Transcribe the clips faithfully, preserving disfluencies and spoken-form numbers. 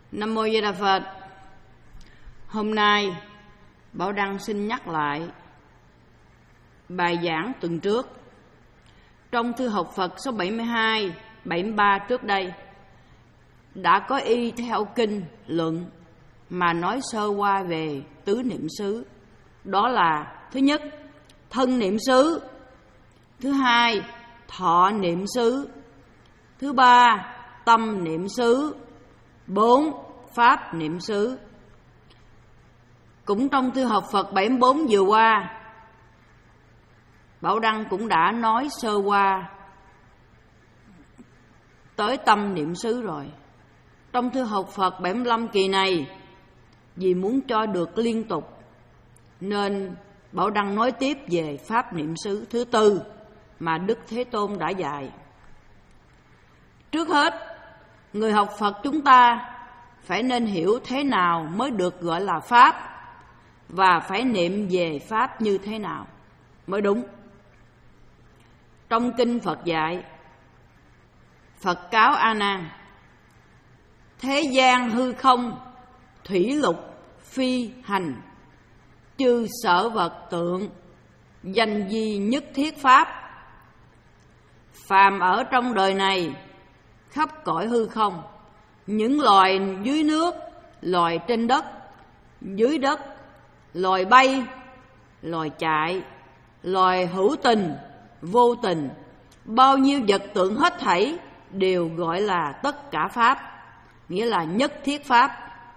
Nam Mô Di Đà Phật. Hôm nay Bảo Đăng xin nhắc lại bài giảng tuần trước. Trong thư học Phật số bảy mươi hai, bảy mươi ba trước đây đã có y theo kinh luận mà nói sơ qua về tứ niệm xứ. Đó là thứ nhất, thân niệm xứ; thứ hai, thọ niệm xứ; thứ ba, tâm niệm xứ; bốn, pháp niệm xứ. Cũng trong thư học Phật bảy mươi bốn vừa qua, Bảo Đăng cũng đã nói sơ qua tới tâm niệm xứ rồi. Trong thư học Phật bảy mươi lăm kỳ này, vì muốn cho được liên tục nên Bảo Đăng nói tiếp về pháp niệm xứ thứ tư mà Đức Thế Tôn đã dạy. Trước hết, người học Phật chúng ta phải nên hiểu thế nào mới được gọi là pháp, và phải niệm về pháp như thế nào mới đúng. Trong kinh Phật dạy, Phật cáo A Nan: thế gian hư không, thủy lục phi hành, chư sở vật tượng, danh di nhất thiết pháp. Phàm ở trong đời này, khắp cõi hư không, những loài dưới nước, loài trên đất, dưới đất, loài bay, loài chạy, loài hữu tình, vô tình, bao nhiêu vật tượng hết thảy đều gọi là tất cả pháp, nghĩa là nhất thiết pháp.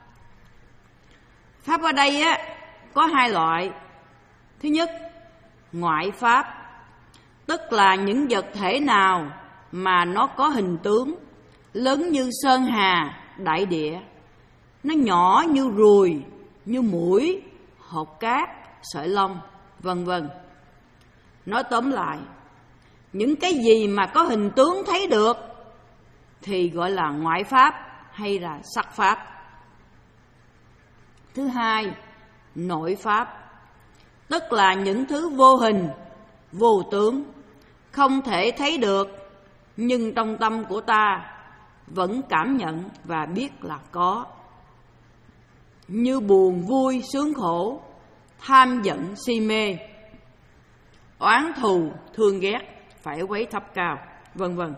Pháp ở đây á có hai loại. Thứ nhất, ngoại pháp, tức là những vật thể nào mà nó có hình tướng lớn như sơn hà, đại địa, nó nhỏ như ruồi, như muỗi, hột cát, sợi lông, vân vân. Nói tóm lại, những cái gì mà có hình tướng thấy được thì gọi là ngoại pháp hay là sắc pháp. Thứ hai, nội pháp, tức là những thứ vô hình, vô tướng, không thể thấy được, nhưng trong tâm của ta vẫn cảm nhận và biết là có. Như buồn, vui, sướng, khổ, tham giận, si mê, oán thù, thương ghét, phải quấy thấp cao, vân vân.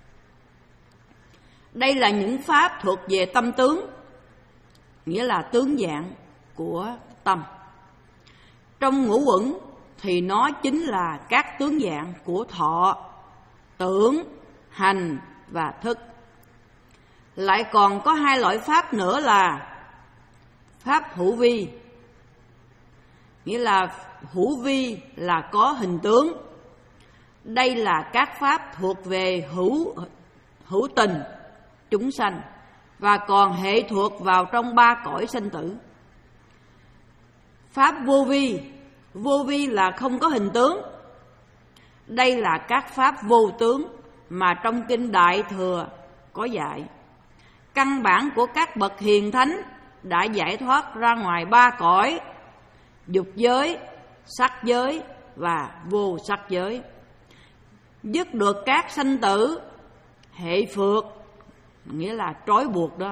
Đây là những pháp thuộc về tâm tướng, nghĩa là tướng dạng của tâm. Trong ngũ uẩn thì nó chính là các tướng dạng của thọ, tưởng, hành và thức. Lại còn có hai loại pháp nữa là pháp hữu vi, nghĩa là hữu vi là có hình tướng. Đây là các pháp thuộc về hữu hữu tình chúng sanh và còn hệ thuộc vào trong ba cõi sanh tử. Pháp vô vi, vô vi là không có hình tướng. Đây là các pháp vô tướng mà trong kinh Đại Thừa có dạy. Căn bản của các bậc hiền thánh đã giải thoát ra ngoài ba cõi: dục giới, sắc giới và vô sắc giới, dứt được các sanh tử, hệ phược, nghĩa là trói buộc đó.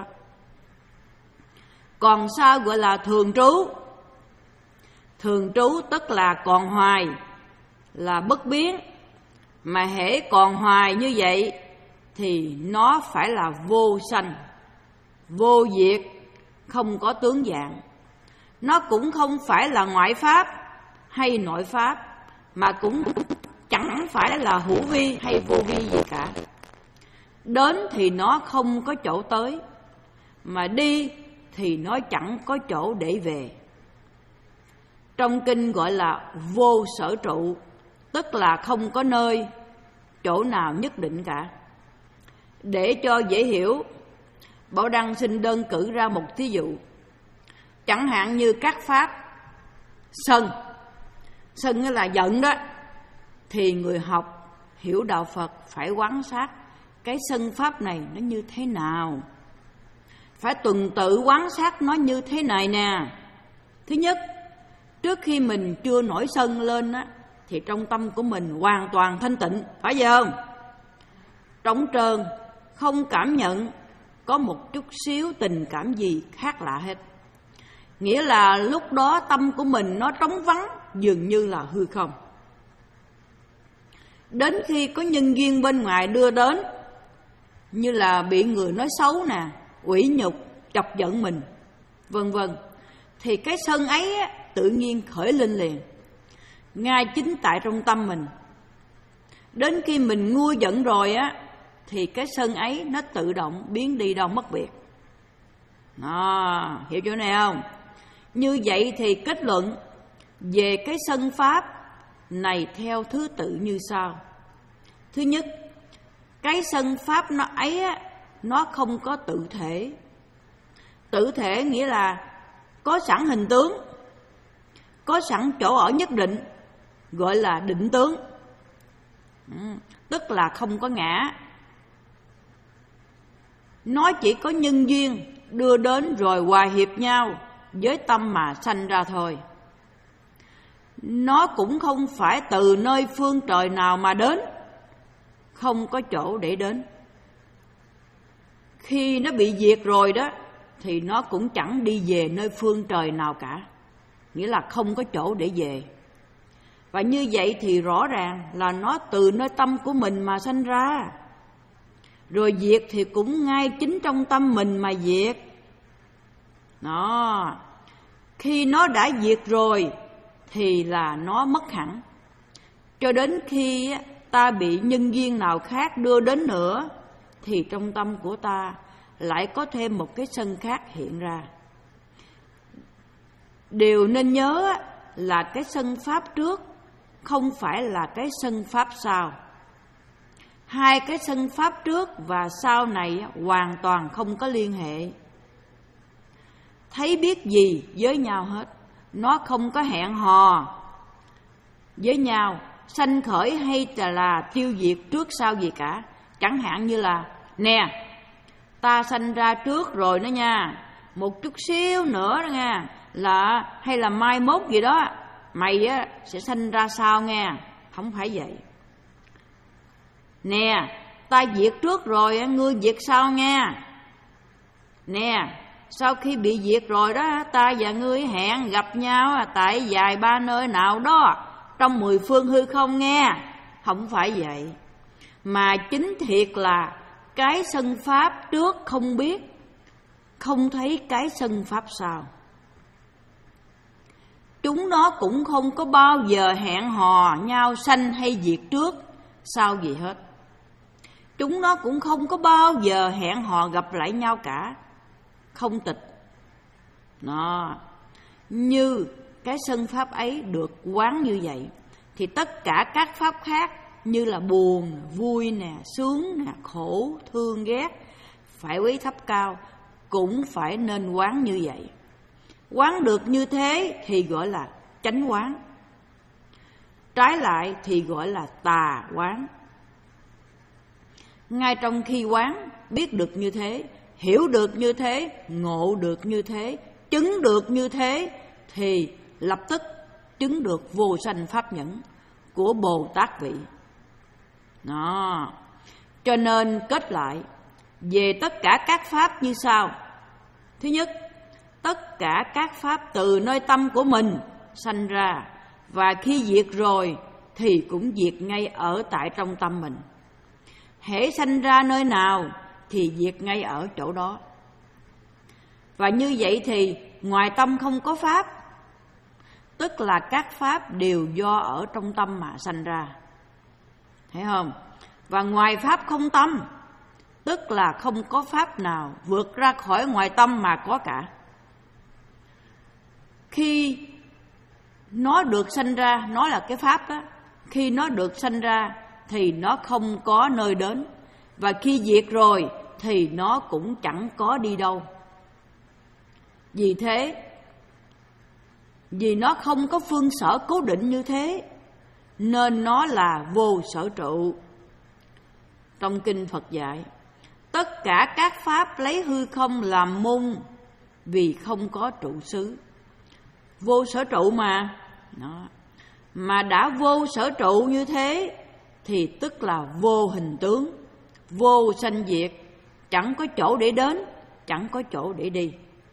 Còn sao gọi là thường trú? Thường trú tức là còn hoài, là bất biến. Mà hễ còn hoài như vậy thì nó phải là vô sanh, vô diệt, không có tướng dạng. Nó cũng không phải là ngoại pháp hay nội pháp, mà cũng chẳng phải là hữu vi hay vô vi gì cả. Đến thì nó không có chỗ tới, mà đi thì nó chẳng có chỗ để về. Trong kinh gọi là vô sở trụ, tức là không có nơi, chỗ nào nhất định cả. Để cho dễ hiểu, Bảo Đăng xin đơn cử ra một thí dụ. Chẳng hạn như các pháp sân, sân là giận đó, thì người học hiểu đạo Phật phải quan sát cái sân pháp này nó như thế nào, phải tuần tự quan sát nó như thế này nè. Thứ nhất, trước khi mình chưa nổi sân lên á, thì trong tâm của mình hoàn toàn thanh tịnh, phải vậy không? Trống trơn, không cảm nhận, có một chút xíu tình cảm gì khác lạ hết. Nghĩa là lúc đó tâm của mình nó trống vắng, dường như là hư không. Đến khi có nhân duyên bên ngoài đưa đến, như là bị người nói xấu nè, ủy nhục, chọc giận mình, vân vân, thì cái sân ấy á, tự nhiên khởi lên liền, ngay chính tại trong tâm mình. Đến khi mình nguôi giận rồi á, thì cái sân ấy nó tự động biến đi đâu mất biệt. Đó, hiểu chỗ này không? Như vậy thì kết luận về cái sân pháp này theo thứ tự như sau. Thứ nhất, cái sân pháp nó ấy á, nó không có tự thể. Tự thể nghĩa là có sẵn hình tướng, có sẵn chỗ ở nhất định, gọi là định tướng. Ừ, tức là không có ngã. Nó chỉ có nhân duyên đưa đến rồi hòa hiệp nhau với tâm mà sanh ra thôi. Nó cũng không phải từ nơi phương trời nào mà đến, không có chỗ để đến. Khi nó bị diệt rồi đó, thì nó cũng chẳng đi về nơi phương trời nào cả, nghĩa là không có chỗ để về. Và như vậy thì rõ ràng là nó từ nơi tâm của mình mà sanh ra, rồi diệt thì cũng ngay chính trong tâm mình mà diệt. Đó, khi nó đã diệt rồi thì là nó mất hẳn, cho đến khi ta bị nhân duyên nào khác đưa đến nữa, thì trong tâm của ta lại có thêm một cái sân khác hiện ra. Điều nên nhớ là cái sân pháp trước không phải là cái sân pháp sau. Hai cái sân pháp trước và sau này hoàn toàn không có liên hệ. Thấy biết gì với nhau hết, nó không có hẹn hò với nhau, sanh khởi hay là tiêu diệt trước sau gì cả. Chẳng hạn như là nè, ta sanh ra trước rồi đó nha, một chút xíu nữa đó nha, là hay là mai mốt gì đó mày á sẽ sanh ra sau nghe. Không phải vậy. Nè, ta diệt trước rồi ngươi diệt sau nha. Nè, sau khi bị diệt rồi đó, ta và ngươi hẹn gặp nhau tại vài ba nơi nào đó trong mười phương hư không nghe. Không phải vậy, mà chính thiệt là cái sân pháp trước không biết, không thấy cái sân pháp sau. Chúng nó cũng không có bao giờ hẹn hò nhau sanh hay diệt trước sau gì hết. Chúng nó cũng không có bao giờ hẹn hò gặp lại nhau cả, không tịch. Đó, như cái sân pháp ấy được quán như vậy, thì tất cả các pháp khác như là buồn, vui nè, sướng nè, khổ, thương, ghét, phải quý thấp cao, cũng phải nên quán như vậy. Quán được như thế thì gọi là chánh quán, trái lại thì gọi là tà quán. Ngay trong khi quán, biết được như thế, hiểu được như thế, ngộ được như thế, chứng được như thế, thì lập tức chứng được vô sanh pháp nhẫn của Bồ Tát vị. Đó, cho nên kết lại về tất cả các pháp như sau. Thứ nhất, tất cả các pháp từ nơi tâm của mình sanh ra, và khi diệt rồi thì cũng diệt ngay ở tại trong tâm mình. Hễ sanh ra nơi nào thì diệt ngay ở chỗ đó. Và như vậy thì ngoài tâm không có pháp, tức là các pháp đều do ở trong tâm mà sanh ra. Thấy không? Và ngoài pháp không tâm, tức là không có pháp nào vượt ra khỏi ngoài tâm mà có cả. Khi nó được sanh ra, nó là cái pháp đó, khi nó được sanh ra thì nó không có nơi đến, và khi diệt rồi thì nó cũng chẳng có đi đâu. Vì thế, vì nó không có phương sở cố định như thế, nên nó là vô sở trụ. Trong kinh Phật dạy, tất cả các pháp lấy hư không làm môn, vì không có trụ xứ. Vô sở trụ mà. Đó. Mà đã vô sở trụ như thế thì tức là vô hình tướng, vô sanh diệt, chẳng có chỗ để đến, chẳng có chỗ để đi.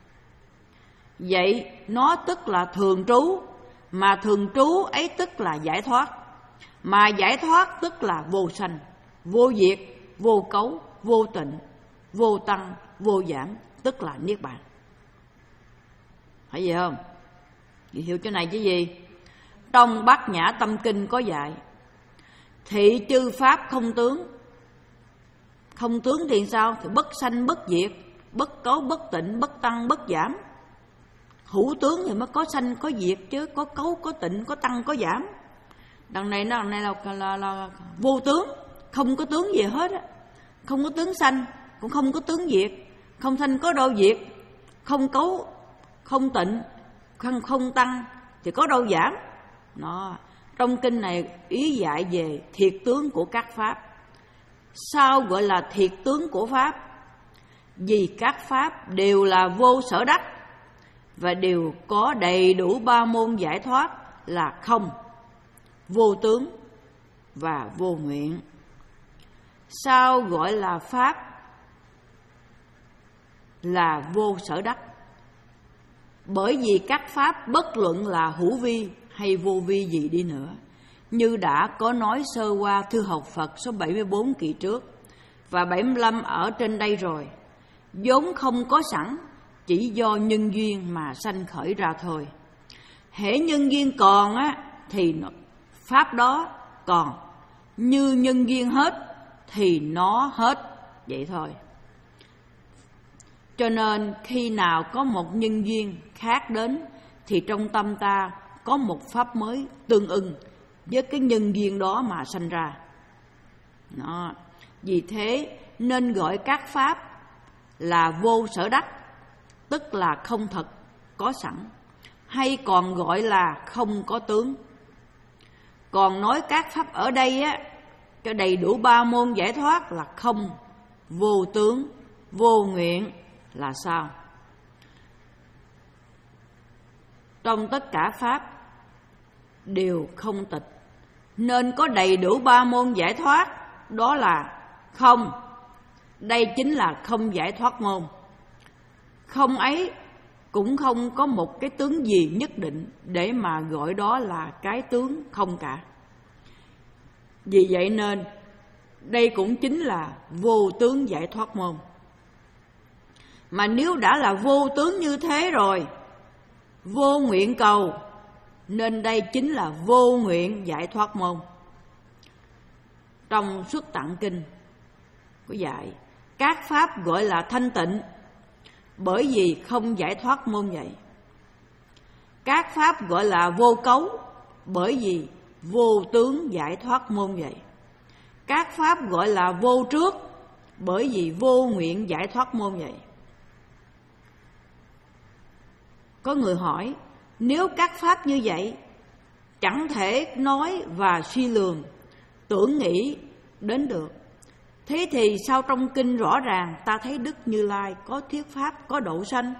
Vậy nó tức là thường trú, mà thường trú ấy tức là giải thoát, mà giải thoát tức là vô sanh, vô diệt, vô cấu, vô tịnh, vô tăng, vô giảm, tức là niết bàn. Phải gì không? Chị hiểu chỗ này chứ gì? Trong Bát Nhã Tâm Kinh có dạy: thị chư pháp không tướng. Không tướng thì sao? Thì bất sanh bất diệt, bất cấu bất tịnh, bất tăng bất giảm. Hữu tướng thì mới có sanh có diệt chứ, có cấu có tịnh, có tăng có giảm. Đằng này nó đằng này là, là, là vô tướng, không có tướng gì hết á. Không có tướng sanh, cũng không có tướng diệt. Không sanh có đâu diệt, không cấu, không tịnh, không, không tăng thì có đâu giảm. Nó trong kinh này ý dạy về thiệt tướng của các pháp. Sao gọi là thiệt tướng của pháp? Vì các pháp đều là vô sở đắc và đều có đầy đủ ba môn giải thoát là không, vô tướng và vô nguyện. Sao gọi là pháp là vô sở đắc? Bởi vì các pháp bất luận là hữu vi hay vô vi gì đi nữa, như đã có nói sơ qua thư học Phật số bảy mươi bốn kỳ trước và bảy mươi lăm ở trên đây rồi, vốn không có sẵn, chỉ do nhân duyên mà sanh khởi ra thôi. Hễ nhân duyên còn á thì pháp đó còn, như nhân duyên hết thì nó hết, vậy thôi. Cho nên khi nào có một nhân duyên khác đến thì trong tâm ta có một pháp mới tương ưng với cái nhân duyên đó mà sanh ra. Đó. Vì thế nên gọi các pháp là vô sở đắc, tức là không thật, có sẵn, hay còn gọi là không có tướng. Còn nói các pháp ở đây á, cho đầy đủ ba môn giải thoát là không, vô tướng, vô nguyện là sao? Trong tất cả pháp đều không tịch, nên có đầy đủ ba môn giải thoát, đó là không. Đây chính là không giải thoát môn. Không ấy cũng không có một cái tướng gì nhất định để mà gọi đó là cái tướng không cả. Vì vậy nên đây cũng chính là vô tướng giải thoát môn. Mà nếu đã là vô tướng như thế rồi, vô nguyện cầu, nên đây chính là vô nguyện giải thoát môn. Trong Xuất Tạng Kinh có dạy các pháp gọi là thanh tịnh, bởi vì không giải thoát môn vậy. Các pháp gọi là vô cấu, bởi vì vô tướng giải thoát môn vậy. Các pháp gọi là vô trước, bởi vì vô nguyện giải thoát môn vậy. Có người hỏi, nếu các pháp như vậy chẳng thể nói và suy lường, tưởng nghĩ đến được, thế thì sao trong kinh rõ ràng ta thấy Đức Như Lai có thuyết pháp, có độ sanh?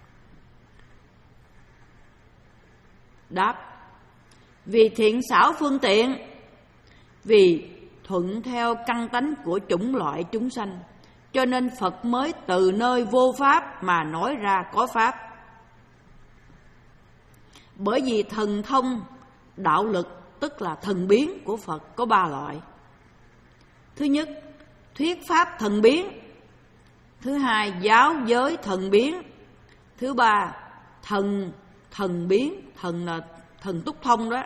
Đáp: vì thiện xảo phương tiện, vì thuận theo căn tánh của chủng loại chúng sanh, cho nên Phật mới từ nơi vô pháp mà nói ra có pháp. Bởi vì thần thông đạo lực, tức là thần biến của Phật có ba loại. Thứ nhất, thuyết pháp thần biến. Thứ hai, giáo giới thần biến. Thứ ba, thần thần biến, thần là thần túc thông đó.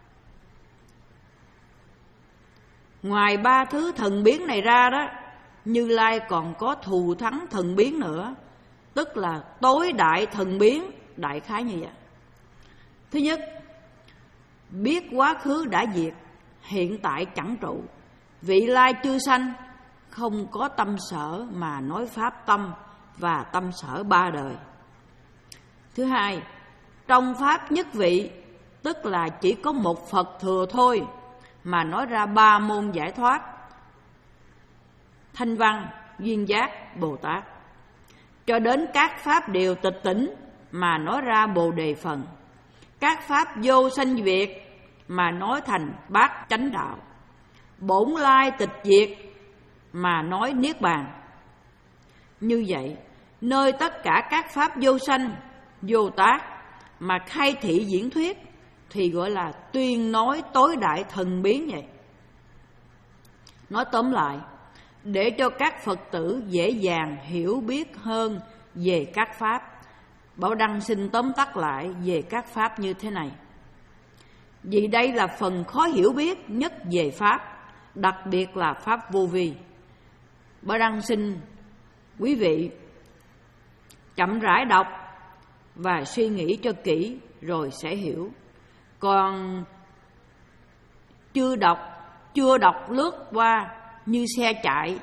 Ngoài ba thứ thần biến này ra đó, Như Lai còn có thù thắng thần biến nữa, tức là tối đại thần biến, đại khái như vậy. Thứ nhất, biết quá khứ đã diệt, hiện tại chẳng trụ, vị lai chưa sanh, không có tâm sở mà nói pháp tâm và tâm sở ba đời. Thứ hai, trong pháp nhất vị, tức là chỉ có một Phật thừa thôi mà nói ra ba môn giải thoát: Thanh Văn, Duyên Giác, Bồ Tát. Cho đến các pháp đều tịch tỉnh mà nói ra Bồ Đề Phần. Các pháp vô sanh diệt mà nói thành bát chánh đạo. Bổn lai tịch diệt mà nói niết bàn. Như vậy, nơi tất cả các pháp vô sanh, vô tác mà khai thị diễn thuyết thì gọi là tuyên nói tối đại thần biến vậy. Nói tóm lại, để cho các Phật tử dễ dàng hiểu biết hơn về các pháp, Bảo Đăng xin tóm tắt lại về các pháp như thế này. Vì đây là phần khó hiểu biết nhất về pháp, đặc biệt là pháp vô vi. Bảo Đăng xin quý vị chậm rãi đọc và suy nghĩ cho kỹ rồi sẽ hiểu. Còn chưa đọc, chưa đọc lướt qua như xe chạy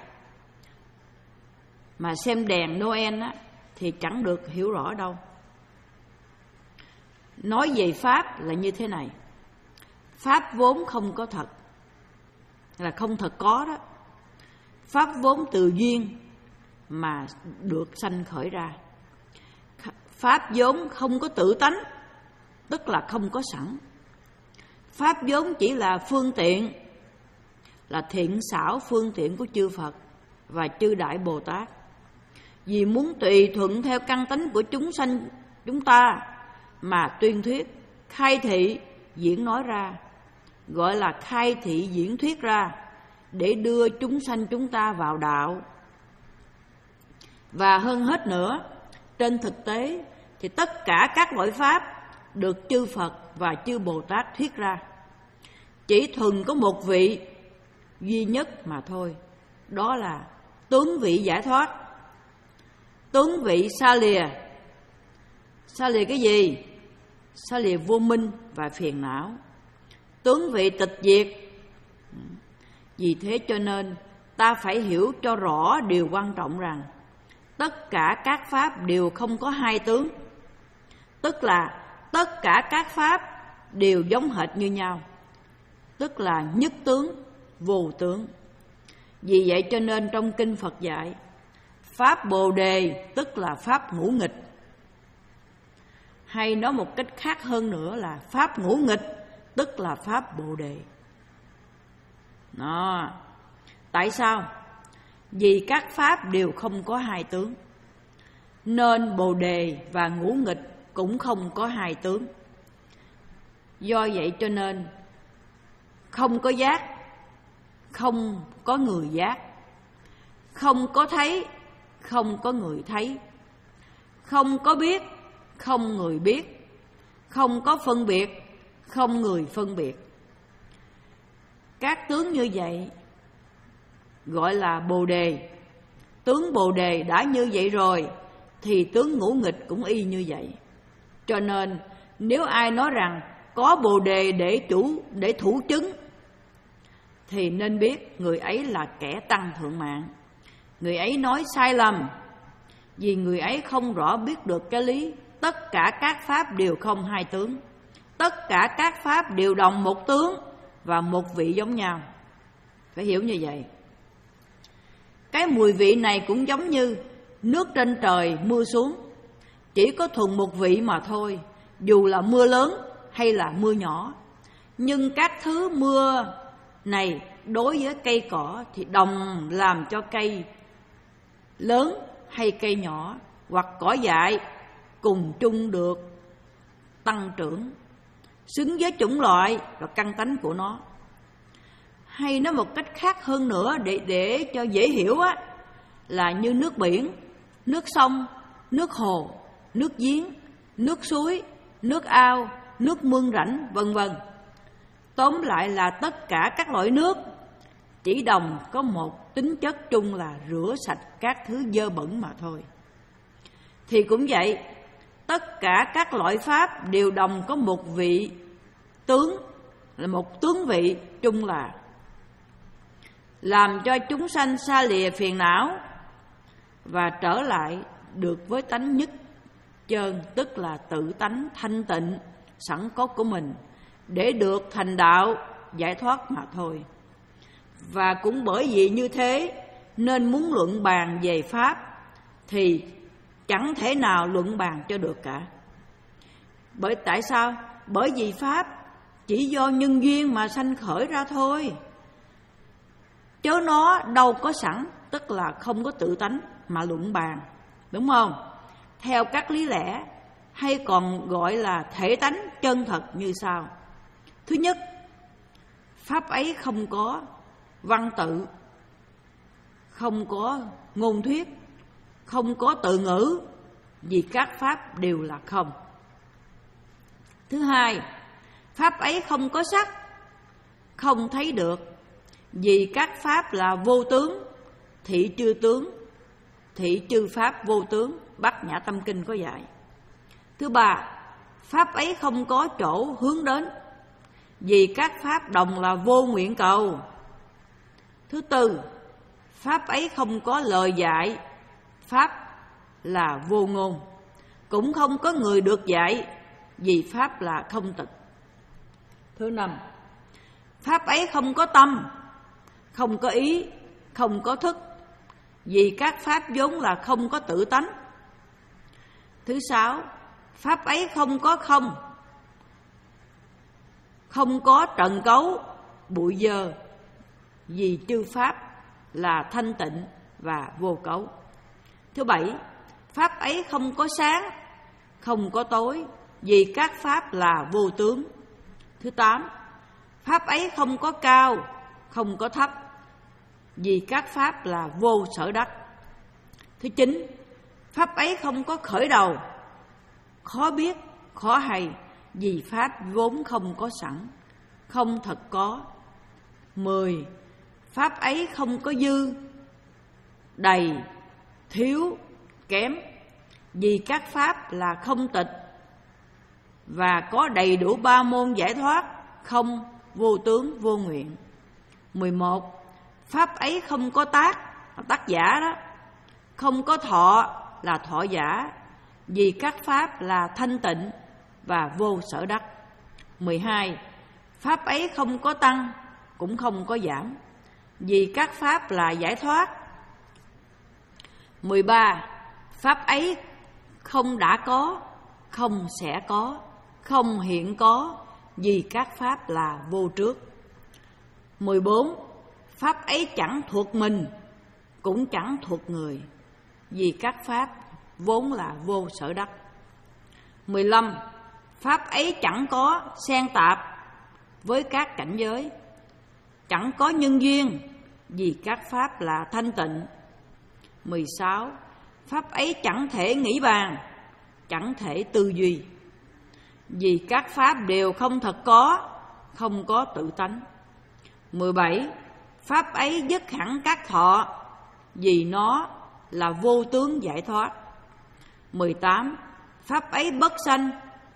mà xem đèn Noel á, thì chẳng được hiểu rõ đâu. Nói về pháp là như thế này. Pháp vốn không có thật, là không thật có đó. Pháp vốn từ duyên mà được sanh khởi ra. Pháp vốn không có tự tánh, tức là không có sẵn. Pháp vốn chỉ là phương tiện, là thiện xảo phương tiện của chư Phật và chư Đại Bồ Tát. Vì muốn tùy thuận theo căn tánh của chúng sanh chúng ta mà tuyên thuyết, khai thị, diễn nói ra, gọi là khai thị diễn thuyết ra, để đưa chúng sanh chúng ta vào đạo. Và hơn hết nữa, trên thực tế thì tất cả các loại pháp được chư Phật và chư Bồ Tát thuyết ra, chỉ thuần có một vị duy nhất mà thôi, đó là tướng vị giải thoát, tướng vị xa lìa. Xa lìa cái gì? Xa lìa vô minh và phiền não, tướng vị tịch diệt. Vì thế cho nên ta phải hiểu cho rõ điều quan trọng rằng tất cả các pháp đều không có hai tướng, tức là tất cả các pháp đều giống hệt như nhau, tức là nhất tướng, vô tướng. Vì vậy cho nên trong kinh Phật dạy, pháp Bồ Đề tức là pháp ngũ nghịch, hay nói một cách khác hơn nữa là pháp ngũ nghịch tức là pháp Bồ Đề. Đó. Tại sao? Vì các pháp đều không có hai tướng, nên Bồ Đề và ngũ nghịch cũng không có hai tướng. Do vậy cho nên không có giác, không có người giác, không có thấy, không có người thấy, không có biết, không người biết, không có phân biệt, không người phân biệt. Các tướng như vậy gọi là Bồ Đề. Tướng Bồ Đề đã như vậy rồi thì tướng ngũ nghịch cũng y như vậy. Cho nên nếu ai nói rằng có Bồ Đề để chủ để thủ chứng thì nên biết người ấy là kẻ tăng thượng mạng. Người ấy nói sai lầm, vì người ấy không rõ biết được cái lý tất cả các pháp đều không hai tướng, tất cả các pháp đều đồng một tướng và một vị giống nhau. Phải hiểu như vậy. Cái mùi vị này cũng giống như nước trên trời mưa xuống, chỉ có thuần một vị mà thôi, dù là mưa lớn hay là mưa nhỏ. Nhưng các thứ mưa này đối với cây cỏ thì đồng làm cho cây lớn hay cây nhỏ hoặc cỏ dại cùng chung được tăng trưởng, xứng với chủng loại và căn tánh của nó. Hay nói một cách khác hơn nữa để, để cho dễ hiểu á, là như nước biển, nước sông, nước hồ, nước giếng, nước suối, nước ao, nước mương rãnh, vân vân. Tóm lại là tất cả các loại nước chỉ đồng có một tính chất chung là rửa sạch các thứ dơ bẩn mà thôi. Thì cũng vậy, tất cả các loại pháp đều đồng có một vị tướng, là một tướng vị chung là làm cho chúng sanh xa lìa phiền não và trở lại được với tánh nhất chơn, tức là tự tánh thanh tịnh sẵn có của mình để được thành đạo giải thoát mà thôi. Và cũng bởi vì như thế nên muốn luận bàn về pháp thì chẳng thể nào luận bàn cho được cả. Bởi tại sao? Bởi vì pháp chỉ do nhân duyên mà sanh khởi ra thôi, chớ nó đâu có sẵn, tức là không có tự tánh. mà luận bàn, đúng không? Theo các lý lẽ hay còn gọi là thể tánh chân thật như sau. Thứ nhất, pháp ấy không có văn tự, không có ngôn thuyết, không có từ ngữ, vì các pháp đều là không. Thứ hai, pháp ấy không có sắc, không thấy được, vì các pháp là vô tướng, thị chư tướng, thị chư pháp vô tướng, Bát Nhã Tâm Kinh có dạy. Thứ ba, pháp ấy không có chỗ hướng đến, vì các pháp đồng là vô nguyện cầu. Thứ tư, pháp ấy không có lời dạy, pháp là vô ngôn, cũng không có người được dạy, vì pháp là không tịch. Thứ năm, pháp ấy không có tâm, không có ý, không có thức, vì các pháp vốn là không có tự tánh. Thứ sáu, pháp ấy không có không, không có trần cấu, bụi dơ, vì chư pháp là thanh tịnh và vô cấu. Thứ bảy, pháp ấy không có sáng, không có tối, vì các pháp là vô tướng. Thứ tám, pháp ấy không có cao, không có thấp, vì các pháp là vô sở đắc. Thứ chín, pháp ấy không có khởi đầu, khó biết, khó hay, vì pháp vốn không có sẵn, không thật có. Mười, pháp ấy không có dư, đầy, thiếu, kém, vì các pháp là không tịch và có đầy đủ ba môn giải thoát, không, vô tướng, vô nguyện. Mười một, pháp ấy không có tác, tác giả đó, không có thọ là thọ giả, vì các pháp là thanh tịnh và vô sở đắc. Mười hai, pháp ấy không có tăng, cũng không có giảm, vì các pháp là giải thoát. Mười ba, pháp ấy không đã có, không sẽ có, không hiện có, vì các pháp là vô trước. Mười bốn, pháp ấy chẳng thuộc mình, cũng chẳng thuộc người, vì các pháp vốn là vô sở đắc. Mười lăm, pháp ấy chẳng có xen tạp với các cảnh giới, chẳng có nhân duyên, vì các pháp là thanh tịnh. Mười sáu, pháp ấy chẳng thể nghĩ bàn, chẳng thể tư duy, vì các pháp đều không thật có, không có tự tánh. Mười bảy, pháp ấy dứt hẳn các thọ, vì nó là vô tướng giải thoát. Mười tám, pháp ấy bất sanh,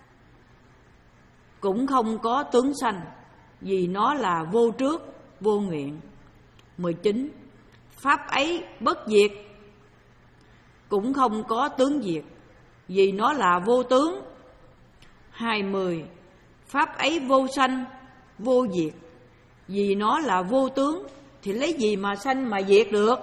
cũng không có tướng sanh, vì nó là vô trước, vô nguyện. Mười chín, pháp ấy bất diệt, cũng không có tướng diệt, vì nó là vô tướng. Hai mươi, pháp ấy vô sanh, vô diệt, vì nó là vô tướng, thì lấy gì mà sanh mà diệt được.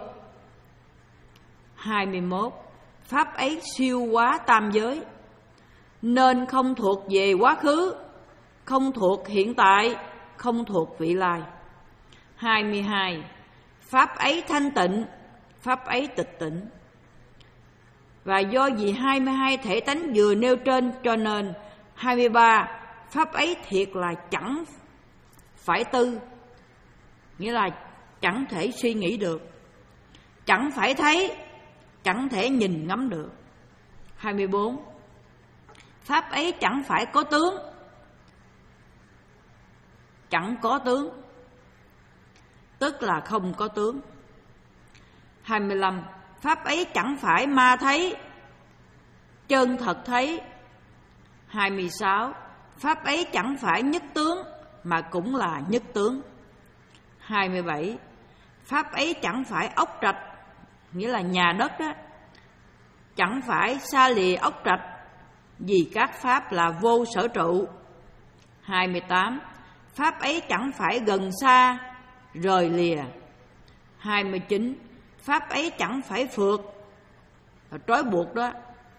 Hai mươi mốt, pháp ấy siêu quá tam giới, nên không thuộc về quá khứ, không thuộc hiện tại, không thuộc vị lai. Hai mươi hai, pháp ấy thanh tịnh, pháp ấy tịch tịnh. Và do vì hai mươi hai thể tánh vừa nêu trên, cho nên hai mươi ba, pháp ấy thiệt là chẳng phải tư, nghĩa là chẳng thể suy nghĩ được, chẳng phải thấy, chẳng thể nhìn ngắm được. Hai mươi bốn, pháp ấy chẳng phải có tướng, chẳng có tướng, tức là không có tướng. Hai mươi lăm, pháp ấy chẳng phải ma thấy, chân thật thấy. Hai mươi sáu, pháp ấy chẳng phải nhất tướng, mà cũng là nhất tướng. Hai mươi bảy, pháp ấy chẳng phải ốc trạch, nghĩa là nhà đất đó, chẳng phải xa lìa ốc trạch, vì các pháp là vô sở trụ. Hai mươi tám, pháp ấy chẳng phải gần xa, rời lìa. Hai mươi chín, pháp ấy chẳng phải phượt, là trói buộc đó,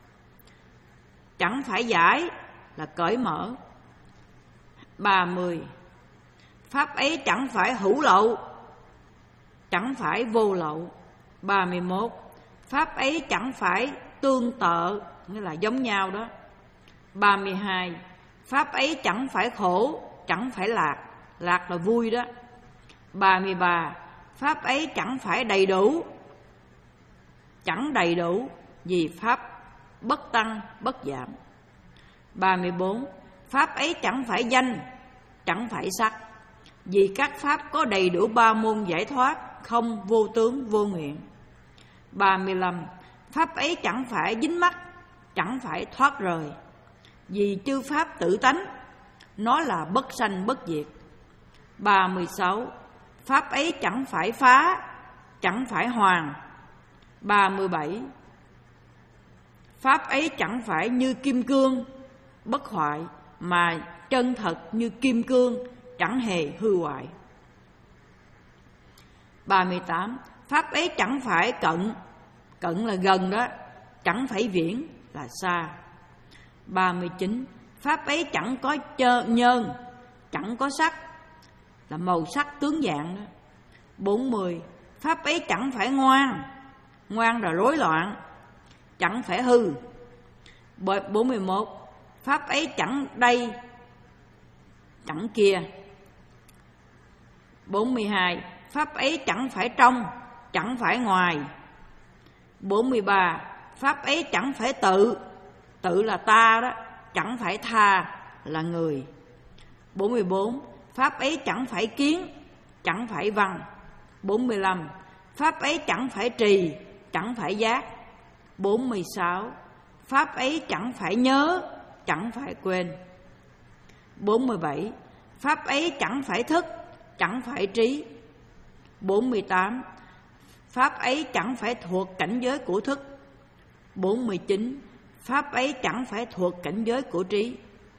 chẳng phải giải, là cởi mở. Ba mươi, pháp ấy chẳng phải hữu lậu, chẳng phải vô lậu. Ba mươi mốt, pháp ấy chẳng phải tương tự, nghĩa là giống nhau đó. ba mươi hai. Pháp ấy chẳng phải khổ, chẳng phải lạc, lạc là vui đó. ba mươi ba. Pháp ấy chẳng phải đầy đủ, chẳng đầy đủ, vì pháp bất tăng bất giảm. ba mươi bốn. Pháp ấy chẳng phải danh, chẳng phải sắc, vì các pháp có đầy đủ ba môn giải thoát, không, vô tướng, vô nguyện. ba mươi lăm. Pháp ấy chẳng phải dính mắc, chẳng phải thoát rời, vì chư pháp tự tánh, nó là bất sanh bất diệt. ba mươi sáu. Pháp ấy chẳng phải phá, chẳng phải hoàn. ba mươi bảy. Pháp ấy chẳng phải như kim cương bất hoại, mà chân thật như kim cương, chẳng hề hư hoại. ba mươi tám. Pháp ấy chẳng phải cận, cận là gần đó, chẳng phải viễn là xa. ba mươi chín. Pháp ấy chẳng có chơ, nhơn, chẳng có sắc, là màu sắc tướng dạng đó. bốn mươi. Pháp ấy chẳng phải ngoan, ngoan là rối loạn, chẳng phải hư. bốn mươi mốt. Pháp ấy chẳng đây, chẳng kia. bốn mươi hai. Pháp ấy chẳng phải trong, chẳng phải ngoài. bốn mươi ba. Pháp ấy chẳng phải tự, tự là ta đó, chẳng phải tha là người. bốn mươi bốn. Pháp ấy chẳng phải kiến, chẳng phải văn. bốn mươi lăm. Pháp ấy chẳng phải trì, chẳng phải giác. bốn mươi sáu. Pháp ấy chẳng phải nhớ, chẳng phải quên. bốn mươi bảy. Pháp ấy chẳng phải thức, chẳng phải trí. bốn mươi tám. Pháp ấy chẳng phải thuộc cảnh giới của thức. bốn mươi chín. Pháp ấy chẳng phải thuộc cảnh giới của trí.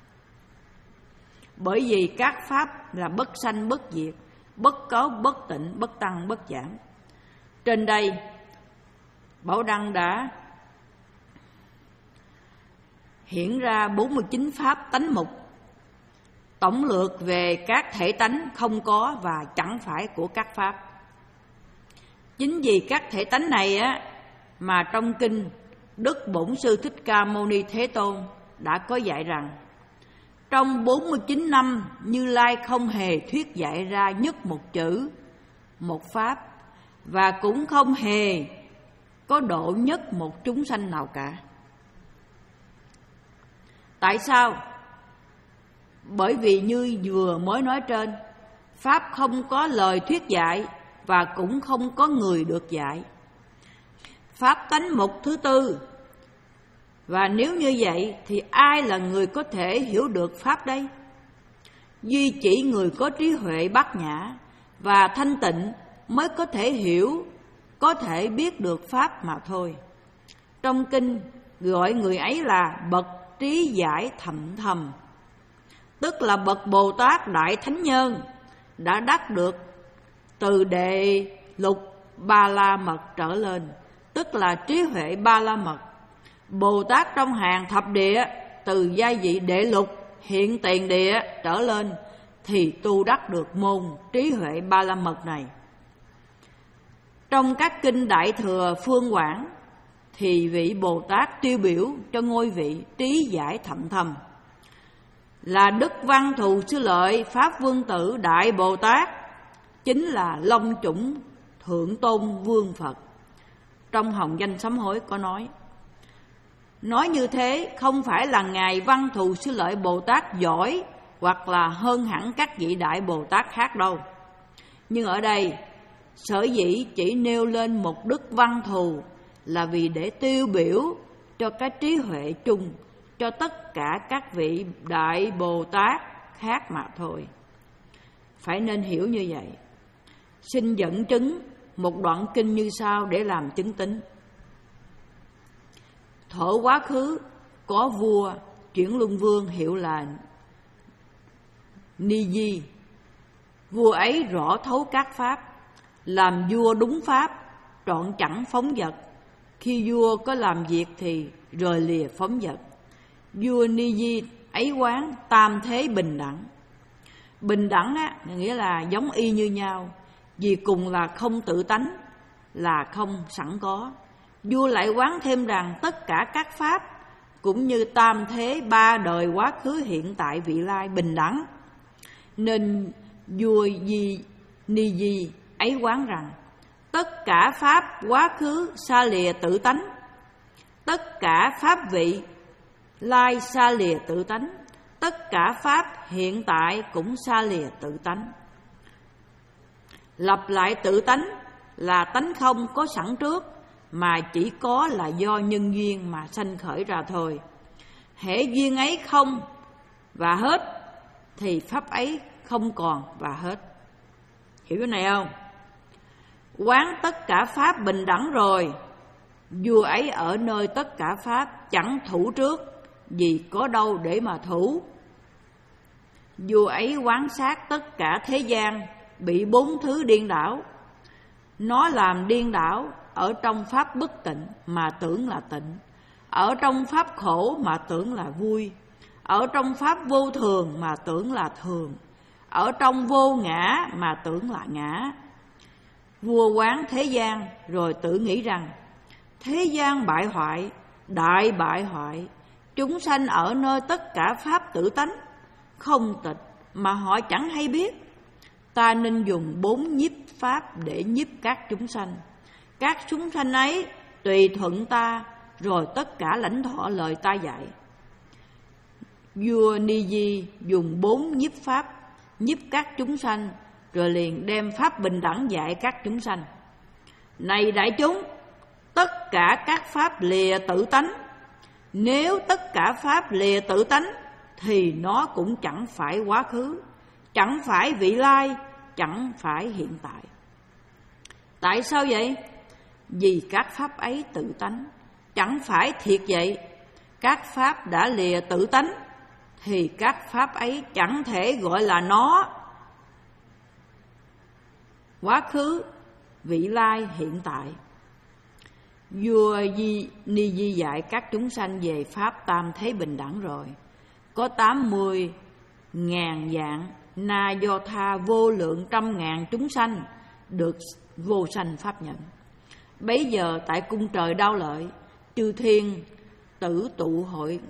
Bởi vì các pháp là bất sanh bất diệt, bất cấu bất tịnh, bất tăng bất giảm. Trên đây Bảo Đăng đã hiện ra bốn mươi chín pháp tánh mục, tổng lược về các thể tánh không có và chẳng phải của các pháp. Chính vì các thể tánh này á, mà trong kinh Đức Bổn Sư Thích Ca Mâu Ni Thế Tôn đã có dạy rằng trong bốn mươi chín năm Như Lai không hề thuyết dạy ra nhất một chữ, một pháp, và cũng không hề có độ nhất một chúng sanh nào cả. Tại sao? Bởi vì như vừa mới nói trên, pháp không có lời thuyết dạy và cũng không có người được dạy. Pháp tánh mục thứ tư. Và nếu như vậy thì ai là người có thể hiểu được pháp đây? Duy chỉ người có trí huệ bát nhã và thanh tịnh mới có thể hiểu, có thể biết được pháp mà thôi. Trong kinh gọi người ấy là bậc trí giải thậm thầm, tức là bậc Bồ Tát Đại Thánh Nhân đã đắc được từ đệ lục ba la mật trở lên, tức là trí huệ ba la mật. Bồ Tát trong hàng thập địa, từ giai vị đệ lục hiện tiền địa trở lên thì tu đắc được môn trí huệ ba la mật này. Trong các kinh Đại Thừa Phương Quảng thì vị Bồ Tát tiêu biểu cho ngôi vị trí giải thậm thầm là Đức Văn Thù Sư Lợi Pháp Vương Tử Đại Bồ Tát, chính là Long Chủng Thượng Tôn Vương Phật. Trong Hồng Danh Sám Hối có nói, nói như thế không phải là Ngài Văn Thù Sư Lợi Bồ Tát giỏi hoặc là hơn hẳn các vị Đại Bồ Tát khác đâu. Nhưng ở đây sở dĩ chỉ nêu lên một Đức Văn Thù là vì để tiêu biểu cho cái trí huệ chung cho tất cả các vị Đại Bồ Tát khác mà thôi. Phải nên hiểu như vậy. Xin dẫn chứng một đoạn kinh như sau để làm chứng tín. Thuở quá khứ có vua Chuyển Luân Vương hiệu là Ni Di. Vua ấy rõ thấu các pháp, làm vua đúng pháp, trọn chẳng phóng dật. Khi vua có làm việc thì rời lìa phóng dật. Vua Ni Di ấy quán tam thế bình đẳng. Bình đẳng á, nghĩa là giống y như nhau, vì cùng là không tự tánh, là không sẵn có. Vua lại quán thêm rằng tất cả các pháp cũng như tam thế ba đời quá khứ hiện tại vị lai bình đẳng. Nên vua Di Ni Di ấy quán rằng tất cả pháp quá khứ xa lìa tự tánh, tất cả pháp vị lai xa lìa tự tánh, tất cả pháp hiện tại cũng xa lìa tự tánh. Lặp lại tự tánh là tánh không có sẵn trước, mà chỉ có là do nhân duyên mà sanh khởi ra thôi. Hễ duyên ấy không và hết thì pháp ấy không còn và hết. Hiểu cái này không? Quán tất cả pháp bình đẳng rồi, vua ấy ở nơi tất cả pháp chẳng thủ trước, vì có đâu để mà thủ. Vua ấy quán sát tất cả thế gian bị bốn thứ điên đảo. Nó làm điên đảo ở trong pháp bất tịnh mà tưởng là tịnh, ở trong pháp khổ mà tưởng là vui, ở trong pháp vô thường mà tưởng là thường, ở trong vô ngã mà tưởng là ngã. Vua quán thế gian rồi tự nghĩ rằng thế gian bại hoại, đại bại hoại, chúng sanh ở nơi tất cả pháp tự tánh không tịch mà họ chẳng hay biết. Ta nên dùng bốn nhiếp pháp để nhiếp các chúng sanh. Các chúng sanh ấy tùy thuận ta, rồi tất cả lãnh thọ lời ta dạy. Vua Ni Di dùng bốn nhiếp pháp nhiếp các chúng sanh, rồi liền đem pháp bình đẳng dạy các chúng sanh. Này đại chúng, tất cả các pháp lìa tự tánh. Nếu tất cả pháp lìa tự tánh thì nó cũng chẳng phải quá khứ, chẳng phải vị lai, chẳng phải hiện tại. Tại sao vậy? Vì các pháp ấy tự tánh, chẳng phải thiệt vậy. Các pháp đã lìa tự tánh thì các pháp ấy chẳng thể gọi là nó, quá khứ, vị lai, hiện tại. Vua Di Ni Di dạy các chúng sanh về pháp tam thế bình đẳng rồi. Có tám mươi ngàn dạng na do tha vô lượng trăm ngàn chúng sanh được vô sanh pháp nhận. Bấy giờ tại cung trời Đao Lợi, chư thiên tử tụ hội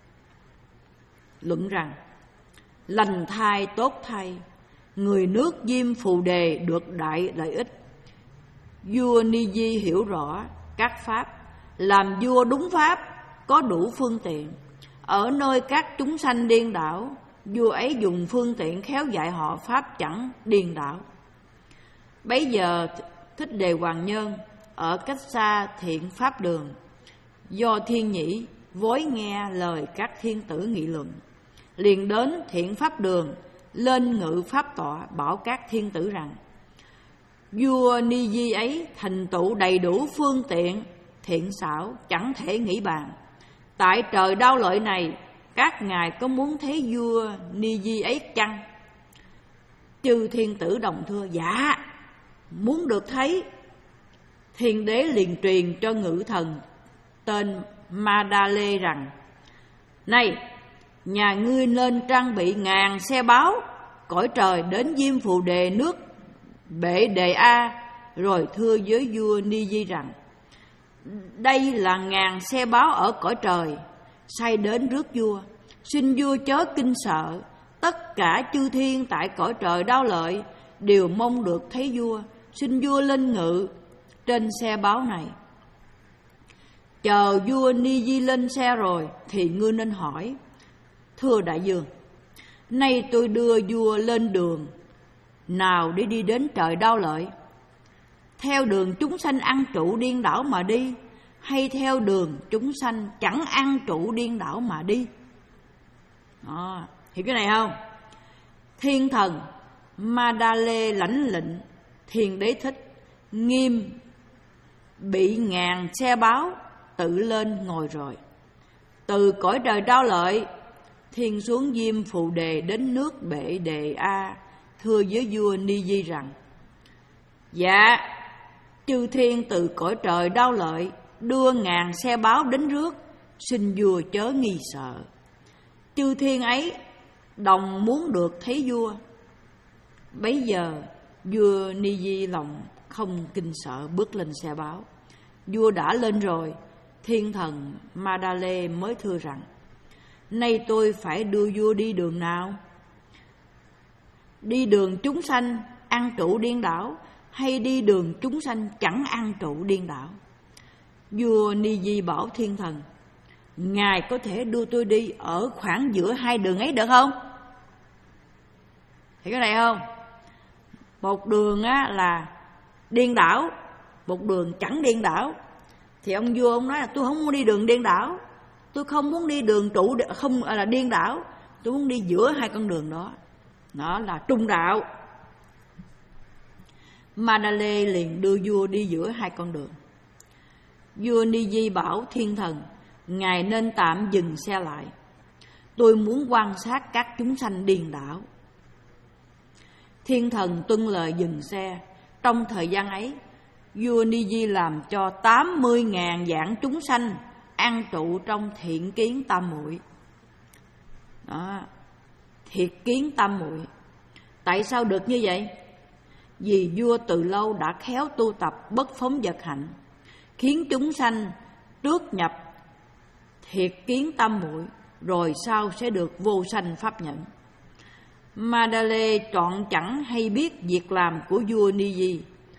luận rằng lành thai tốt thay, người nước Diêm Phù Đề được đại lợi ích. Vua Ni Di hiểu rõ các pháp, làm vua đúng pháp, có đủ phương tiện. Ở nơi các chúng sanh điên đảo, vua ấy dùng phương tiện khéo dạy họ pháp chẳng điên đảo. Bấy giờ Thích Đề Hoàng Nhân ở cách xa Thiện Pháp Đường, do Thiên Nhĩ vối nghe lời các thiên tử nghị luận, liền đến Thiện Pháp Đường, lên ngự pháp tọa bảo các thiên tử rằng vua Ni Di ấy thành tựu đầy đủ phương tiện thiện xảo, chẳng thể nghĩ bàn. Tại trời Đao Lợi này, các ngài có muốn thấy vua Ni Di ấy chăng? Chư thiên tử đồng thưa: dạ, muốn được thấy. Thiên đế liền truyền cho ngự thần tên Madale rằng: này, nhà ngươi nên trang bị ngàn xe báo cõi trời đến Diêm Phù Đề nước Bệ Đề A, rồi thưa với vua Ni Di rằng: đây là ngàn xe báo ở cõi trời, sai đến rước vua. Xin vua chớ kinh sợ, tất cả chư thiên tại cõi trời Đao Lợi đều mong được thấy vua. Xin vua lên ngự trên xe báo này. Chờ vua Ni Di lên xe rồi thì ngươi nên hỏi: thưa đại vương, nay tôi đưa vua lên đường nào để đi đến trời Đao Lợi? Theo đường chúng sanh ăn trụ điên đảo mà đi, hay theo đường chúng sanh chẳng ăn trụ điên đảo mà đi? À, hiểu cái này không? Thiên thần Madale lãnh lệnh Thiên đế Thích nghiêm bị ngàn xe báo tự lên ngồi rồi. Từ cõi trời Đao Lợi, thiên xuống Diêm Phù Đề đến nước Bệ Đề A, thưa với vua Ni Di rằng: dạ, chư thiên từ cõi trời Đao Lợi đưa ngàn xe báo đến rước, xin vua chớ nghi sợ. Chư thiên ấy đồng muốn được thấy vua. Bấy giờ vua Ni Di lòng không kinh sợ, bước lên xe báo. vua đã lên rồi, thiên thần Madale mới thưa rằng: nay tôi phải đưa vua đi đường nào? Đi đường chúng sanh ăn trụ điên đảo, hay đi đường chúng sanh chẳng ăn trụ điên đảo? Vua Ni Di bảo thiên thần: ngài có thể đưa tôi đi ở khoảng giữa hai đường ấy được không? Thì cái này không? Một đường á là điên đảo, một đường chẳng điên đảo. Thì ông vua ông nói là tôi không muốn đi đường điên đảo, tôi không muốn đi đường trụ không là điên đảo, tôi muốn đi giữa hai con đường đó. Đó là trung đạo. Madale liền đưa vua đi giữa hai con đường. Vua Ni Di bảo thiên thần: ngài nên tạm dừng xe lại, tôi muốn quan sát các chúng sanh điên đảo. Thiên thần tuân lời dừng xe. Trong thời gian ấy, vua Ni Di làm cho tám mươi ngàn vạn chúng sanh ăn trụ trong thiện kiến tam muội. Đó, thiệt kiến tam muội. Tại sao được như vậy? Vì vua từ lâu đã khéo tu tập bất phóng vật hạnh, khiến chúng sanh trước nhập thiệt kiến tam muội, rồi sau sẽ được vô sanh pháp nhẫn. Madale trọn chẳng hay biết việc làm của vua Ni Di,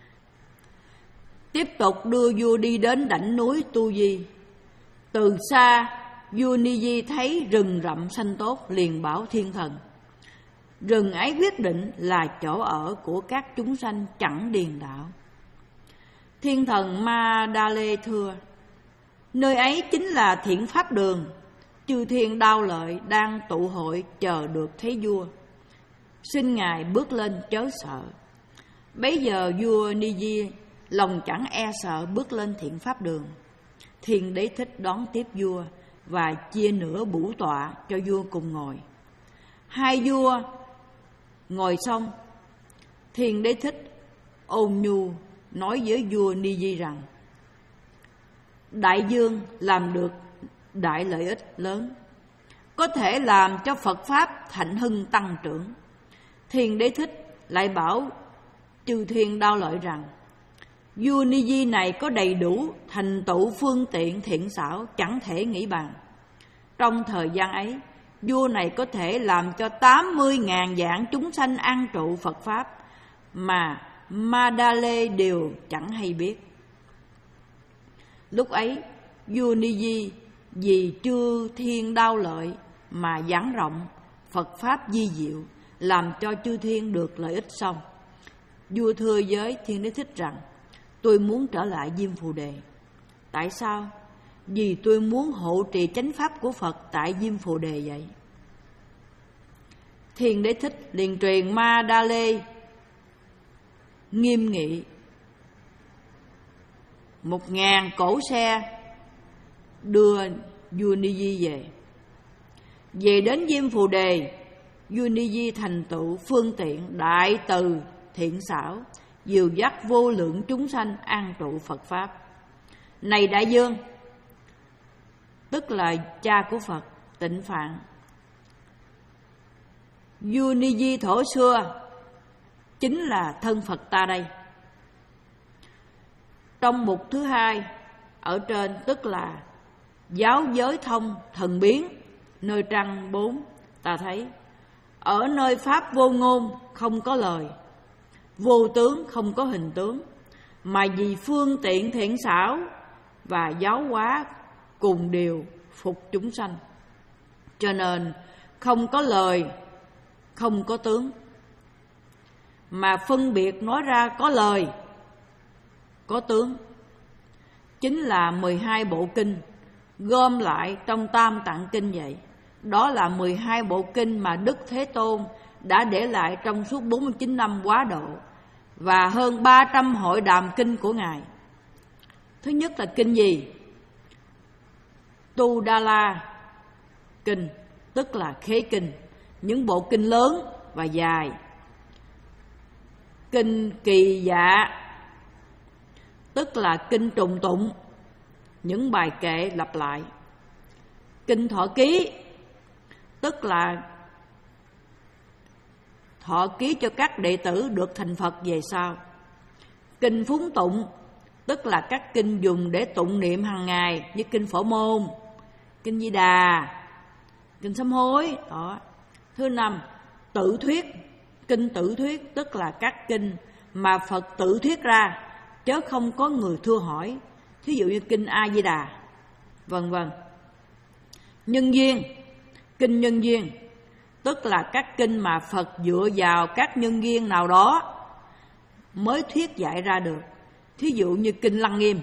tiếp tục đưa vua đi đến đỉnh núi Tu Di. Từ xa, vua Ni Di thấy rừng rậm xanh tốt, liền bảo thiên thần: rừng ấy quyết định là chỗ ở của các chúng sanh chẳng điên đảo. Thiên thần Madale thưa: nơi ấy chính là thiện pháp đường, chư thiên đao lợi đang tụ hội chờ được thấy vua, xin ngài bước lên chớ sợ. Bấy giờ vua Ni Di lòng chẳng e sợ bước lên thiện pháp đường. Thiên Đế Thích đón tiếp vua và chia nửa bủ tọa cho vua cùng ngồi. Hai vua ngồi xong, Thiên Đế Thích ôn nhu nói với vua Ni Di rằng: đại dương làm được đại lợi ích lớn, có thể làm cho Phật Pháp thịnh hưng tăng trưởng. Thiên Đế Thích lại bảo chư thiên đao lợi rằng: vua Ni Di này có đầy đủ thành tựu phương tiện thiện xảo, chẳng thể nghĩ bàn. Trong thời gian ấy, vua này có thể làm cho tám mươi ngàn vạn chúng sanh an trụ Phật Pháp, mà Madale đều chẳng hay biết. Lúc ấy, vua Ni Di vì chư thiên đao lợi mà giảng rộng Phật Pháp di diệu, làm cho chư thiên được lợi ích xong. Vua thưa với Thiên Đế Thích rằng: tôi muốn trở lại Diêm Phù Đề. Tại sao? Vì tôi muốn hộ trì chánh pháp của Phật tại Diêm Phù Đề vậy. Thiên Đế Thích liền truyền Madale nghiêm nghị một ngàn cỗ xe đưa vua Ni Di về. Về đến Diêm Phù Đề, vua Ni Di thành tựu phương tiện đại từ thiện xảo, dìu dắt vô lượng chúng sanh an trụ Phật Pháp. Này đại dương, tức là cha của Phật Tịnh Phạn, vua Ni Di thổ xưa chính là thân Phật ta đây. Trong mục thứ hai ở trên, tức là giáo giới thông thần biến, nơi trang bốn, ta thấy: ở nơi pháp vô ngôn không có lời, vô tướng không có hình tướng, mà vì phương tiện thiện xảo và giáo hóa cùng điều phục chúng sanh, cho nên không có lời, không có tướng, mà phân biệt nói ra có lời, có tướng. Chính là mười hai bộ kinh gom lại trong Tam Tạng Kinh vậy. Đó là mười hai bộ kinh mà Đức Thế Tôn đã để lại trong suốt bốn mươi chín năm quá độ, và hơn ba trăm hội đàm kinh của Ngài. Thứ nhất là kinh gì? Tu Đa La Kinh, tức là khế kinh, những bộ kinh lớn và dài. Kinh Kỳ Dạ, tức là kinh trùng tụng, những bài kệ lặp lại. Kinh Thọ Ký, tức là thọ ký cho các đệ tử được thành Phật về sau. Kinh Phúng Tụng, tức là các kinh dùng để tụng niệm hàng ngày như kinh Phổ Môn, kinh Di Đà, kinh Sám Hối. Đó. Thứ năm, tự thuyết. Kinh tự thuyết tức là các kinh mà Phật tự thuyết ra, chớ không có người thưa hỏi. Thí dụ như kinh A Di Đà, vân vân. Nhân duyên. Kinh nhân duyên tức là các kinh mà Phật dựa vào các nhân duyên nào đó mới thuyết dạy ra được. Thí dụ như kinh Lăng Nghiêm,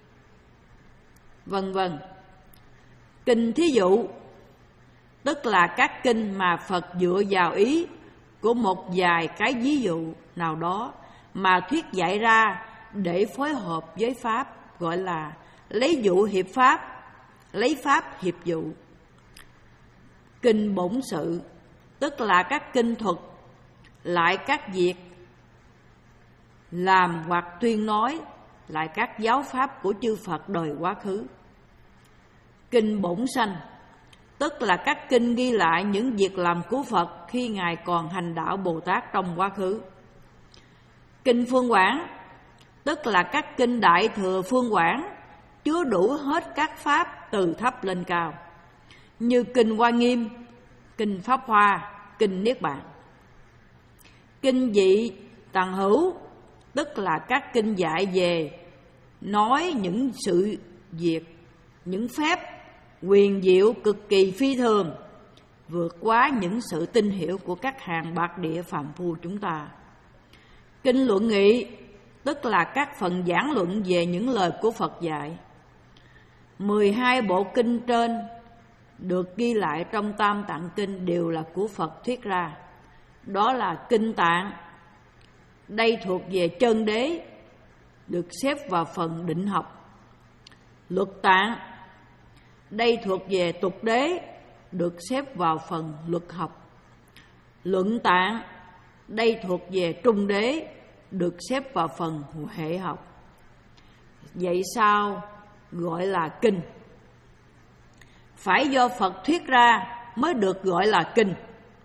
vân vân. Kinh thí dụ tức là các kinh mà Phật dựa vào ý của một vài cái ví dụ nào đó mà thuyết dạy ra để phối hợp với Pháp, gọi là lấy dụ hiệp Pháp, lấy Pháp hiệp dụ. Kinh bổn sự tức là các kinh thuật lại các việc làm hoặc tuyên nói lại các giáo pháp của chư Phật đời quá khứ. Kinh bổn sanh tức là các kinh ghi lại những việc làm của Phật khi Ngài còn hành đạo Bồ Tát trong quá khứ. Kinh phương quảng tức là các kinh đại thừa phương quảng chứa đủ hết các pháp từ thấp lên cao, như kinh Hoa Nghiêm, kinh Pháp Hoa, kinh Niết Bàn. Kinh dị tằng hữu tức là các kinh dạy về nói những sự việc, những phép quyền diệu cực kỳ phi thường, vượt quá những sự tin hiểu của các hàng bạc địa phàm phu chúng ta. Kinh luận nghị tức là các phần giảng luận về những lời của Phật dạy. mười hai bộ kinh trên được ghi lại trong Tam Tạng Kinh đều là của Phật thuyết ra. Đó là kinh Tạng, đây thuộc về chân đế, được xếp vào phần định học. Luật Tạng, đây thuộc về tục đế, được xếp vào phần luật học. Luận Tạng, đây thuộc về trung đế, được xếp vào phần hệ học. Vậy sao gọi là kinh? Phải do Phật thuyết ra mới được gọi là kinh.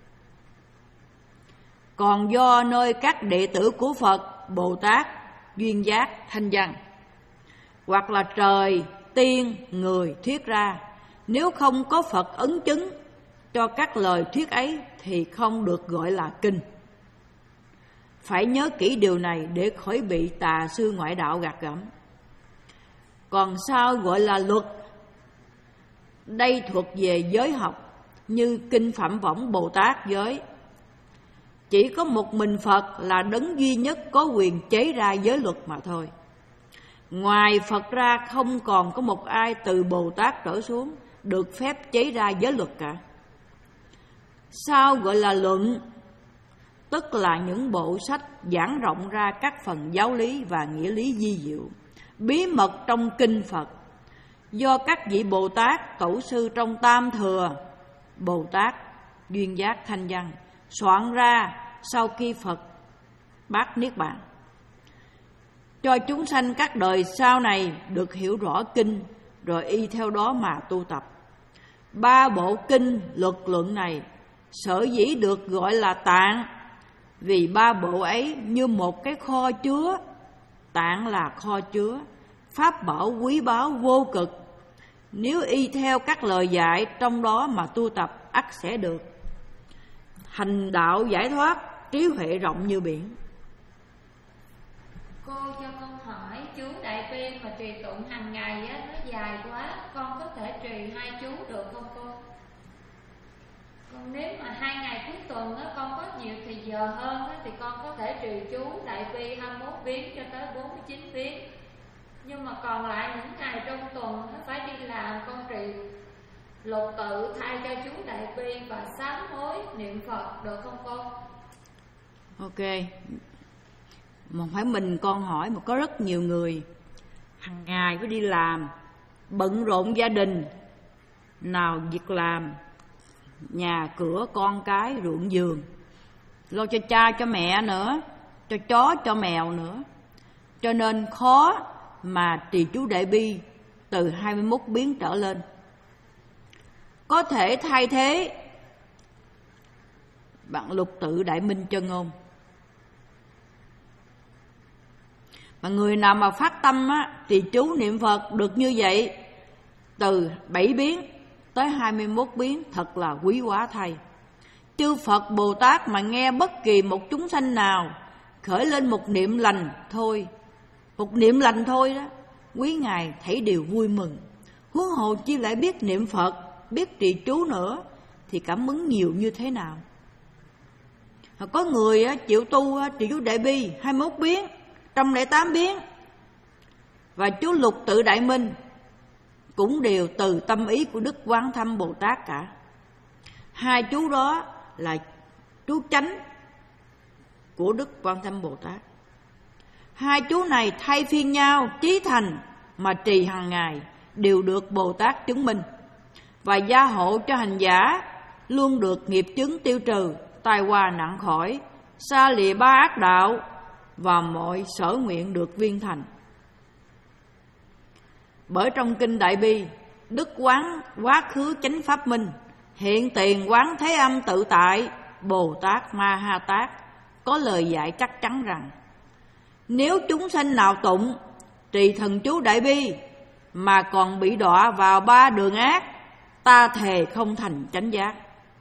Còn do nơi các đệ tử của Phật, Bồ Tát, duyên giác, thanh văn, hoặc là trời, tiên, người thuyết ra, nếu không có Phật ấn chứng cho các lời thuyết ấy thì không được gọi là kinh. Phải nhớ kỹ điều này để khỏi bị tà sư ngoại đạo gạt gẫm. Còn sao gọi là luật? Đây thuộc về giới học, như kinh Phạm Võng Bồ Tát giới. Chỉ có một mình Phật là đấng duy nhất có quyền chế ra giới luật mà thôi. Ngoài Phật ra không còn có một ai từ Bồ Tát trở xuống được phép chế ra giới luật cả. Sao gọi là luận? Tức là những bộ sách giảng rộng ra các phần giáo lý và nghĩa lý vi diệu, bí mật trong kinh Phật, do các vị Bồ Tát tổ sư trong Tam Thừa, Bồ Tát, duyên giác, thanh văn soạn ra sau khi Phật bát Niết Bàn, cho chúng sanh các đời sau này được hiểu rõ kinh, rồi y theo đó mà tu tập. Ba bộ kinh luật luận này sở dĩ được gọi là tạng, vì ba bộ ấy như một cái kho chứa. Tạng là kho chứa, pháp bảo quý báu vô cực. Nếu y theo các lời dạy trong đó mà tu tập, ắt sẽ được hành đạo giải thoát, trí huệ rộng như biển. Cô cho con hỏi, chú Đại Bi mà trì tụng hàng ngày á, nó dài quá, con có thể trì hai chú được không cô? Còn nếu mà hai ngày cuối tuần á, con có nhiều thì giờ hơn á, thì con có thể trì chú Đại Bi hai mươi mốt biến cho tới bốn mươi chín biến. Nhưng mà còn lại những ngày trong tuần nó phải đi làm, con trì lục tự thay cho chú Đại Bi và sám hối niệm Phật được không cô? Ok. Mà phải mình con hỏi, mà có rất nhiều người hàng ngày phải đi làm, bận rộn gia đình, nào việc làm, nhà cửa, con cái, ruộng vườn, lo cho cha cho mẹ nữa, cho chó cho mèo nữa, cho nên khó mà trì chú Đại Bi từ hai mươi mốt biến trở lên. Có thể thay thế bằng lục tự Đại Minh Chân Ngôn. Mà người nào mà phát tâm á, trì chú niệm Phật được như vậy, từ bảy biến tới hai mươi mốt biến, thật là quý hóa thay. Chư Phật Bồ Tát mà nghe bất kỳ một chúng sanh nào khởi lên một niệm lành thôi, một niệm lành thôi đó, quý Ngài thấy đều vui mừng. Huống hồ chi lại biết niệm Phật, biết trì chú nữa, thì cảm ứng nhiều như thế nào. Có người chịu tu trì chú Đại Bi hai mươi mốt biến, một trăm lẻ tám biến, và chú Lục Tự Đại Minh cũng đều từ tâm ý của Đức Quán Thâm Bồ Tát cả. Hai chú đó là chú chánh của Đức Quán Thâm Bồ Tát. Hai chú này thay phiên nhau chí thành mà trì hàng ngày, đều được Bồ Tát chứng minh và gia hộ cho hành giả luôn được nghiệp chướng tiêu trừ, tai họa nặng khỏi, xa lìa ba ác đạo và mọi sở nguyện được viên thành. Bởi trong kinh Đại Bi, Đức Quán Quá Khứ Chánh Pháp Minh, hiện tiền Quán Thế Âm Tự Tại Bồ Tát Ma Ha Tát có lời dạy chắc chắn rằng: nếu chúng sanh nào tụng trì thần chú Đại Bi mà còn bị đọa vào ba đường ác, ta thề không thành chánh giác.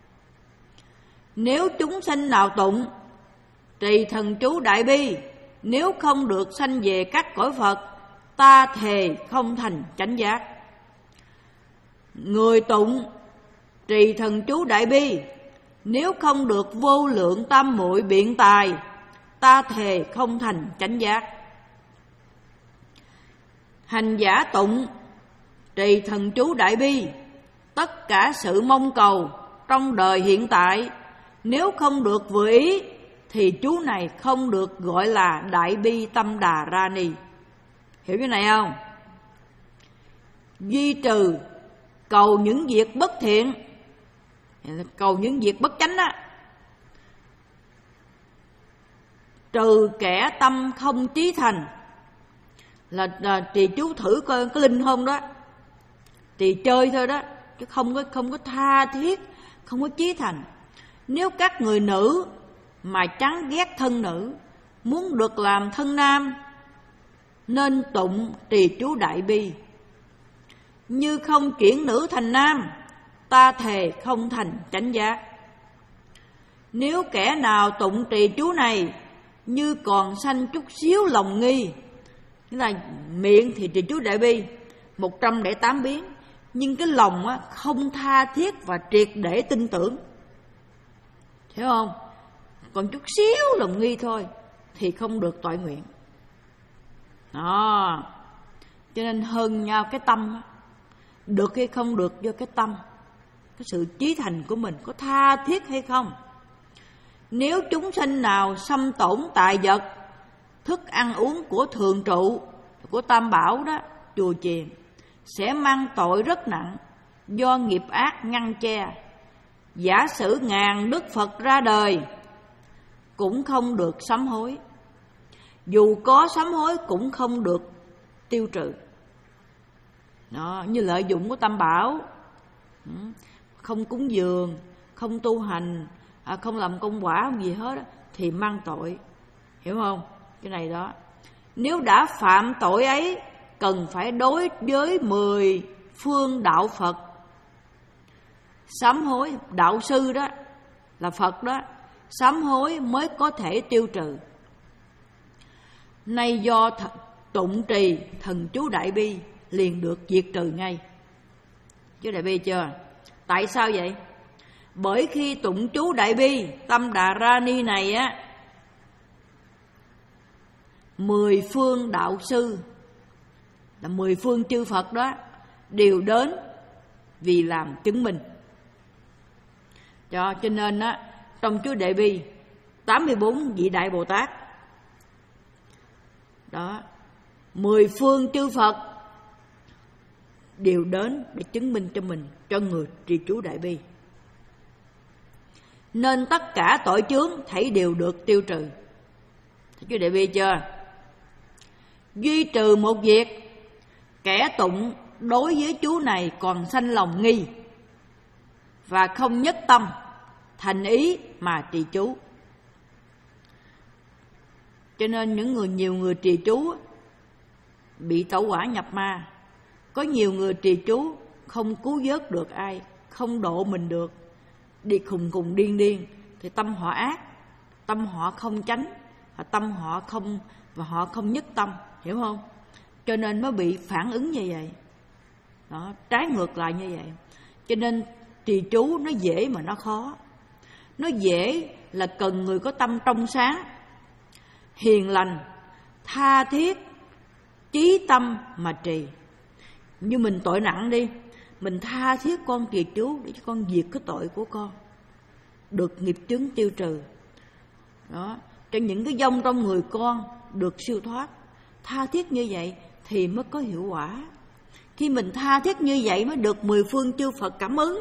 Nếu chúng sanh nào tụng trì thần chú Đại Bi, nếu không được sanh về các cõi Phật, ta thề không thành chánh giác. Người tụng trì thần chú Đại Bi, nếu không được vô lượng tam muội biện tài, ta thề không thành chánh giác. Hành giả tụng trì thần chú Đại Bi, tất cả sự mong cầu trong đời hiện tại, nếu không được vừa ý, thì chú này không được gọi là Đại Bi Tâm Đà Ra Ni. Hiểu cái này không? Duy trừ cầu những việc bất thiện, cầu những việc bất chánh á, trừ kẻ tâm không trí thành, là, là trì chú thử coi có linh không đó, trì chơi thôi đó, chứ không có không có tha thiết, không có chí thành. Nếu các người nữ mà chán ghét thân nữ, muốn được làm thân nam, nên tụng trì chú Đại Bi. Như không chuyển nữ thành nam, ta thề không thành chánh giác. Nếu kẻ nào tụng trì chú này như còn sanh chút xíu lòng nghi, nghĩa là miệng thì trì chú Đại Bi một trăm lẻ tám biến, nhưng cái lòng á, không tha thiết và triệt để tin tưởng, hiểu không? Còn chút xíu lòng nghi thôi thì không được toại nguyện. Đó, cho nên hơn nhau cái tâm, được hay không được do cái tâm, cái sự chí thành của mình có tha thiết hay không. Nếu chúng sanh nào xâm tổn tài vật, thức ăn uống của thường trụ, của Tam Bảo đó, chùa chiền, sẽ mang tội rất nặng do nghiệp ác ngăn che. Giả sử ngàn Đức Phật ra đời cũng không được sám hối, dù có sám hối cũng không được tiêu trừ. Đó, như lợi dụng của Tam Bảo, không cúng dường, không tu hành, à, không làm công quả không gì hết thì mang tội, hiểu không? Cái này đó, nếu đã phạm tội ấy, cần phải đối với mười phương đạo Phật sám hối. Đạo sư đó là Phật đó, sám hối mới có thể tiêu trừ. Nay do th- tụng trì thần chú Đại Bi liền được diệt trừ ngay. Chú Đại Bi chưa? Tại sao vậy? Bởi khi tụng chú Đại Bi Tâm Đà Ra Ni này á, mười phương đạo sư, là mười phương chư Phật đó, đều đến vì làm chứng minh. Cho, cho nên á, trong chú Đại Bi tám mươi bốn vị Đại Bồ Tát đó, mười phương chư Phật đều đến để chứng minh cho mình, cho người trì chú Đại Bi. Nên tất cả tội chướng thảy đều được tiêu trừ. Thấy chú Đại Bi chưa? Duy trừ một việc, kẻ tụng đối với chú này còn sanh lòng nghi và không nhất tâm thành ý mà trì chú. Cho nên những người nhiều người trì chú bị tẩu hỏa nhập ma. Có nhiều người trì chú không cứu vớt được ai, không độ mình được, đi khùng khùng điên điên, thì tâm họ ác, tâm họ không chánh, tâm họ không, và họ không nhất tâm, hiểu không? Cho nên mới bị phản ứng như vậy. Đó, trái ngược lại như vậy. Cho nên trì chú nó dễ mà nó khó. Nó dễ là cần người có tâm trong sáng, hiền lành, tha thiết, chí tâm mà trì. Như mình tội nặng đi, mình tha thiết con trì chú để cho con diệt cái tội của con, được nghiệp chướng tiêu trừ. Đó, cho những cái vong trong người con được siêu thoát. Tha thiết như vậy thì mới có hiệu quả. Khi mình tha thiết như vậy mới được mười phương chư Phật cảm ứng,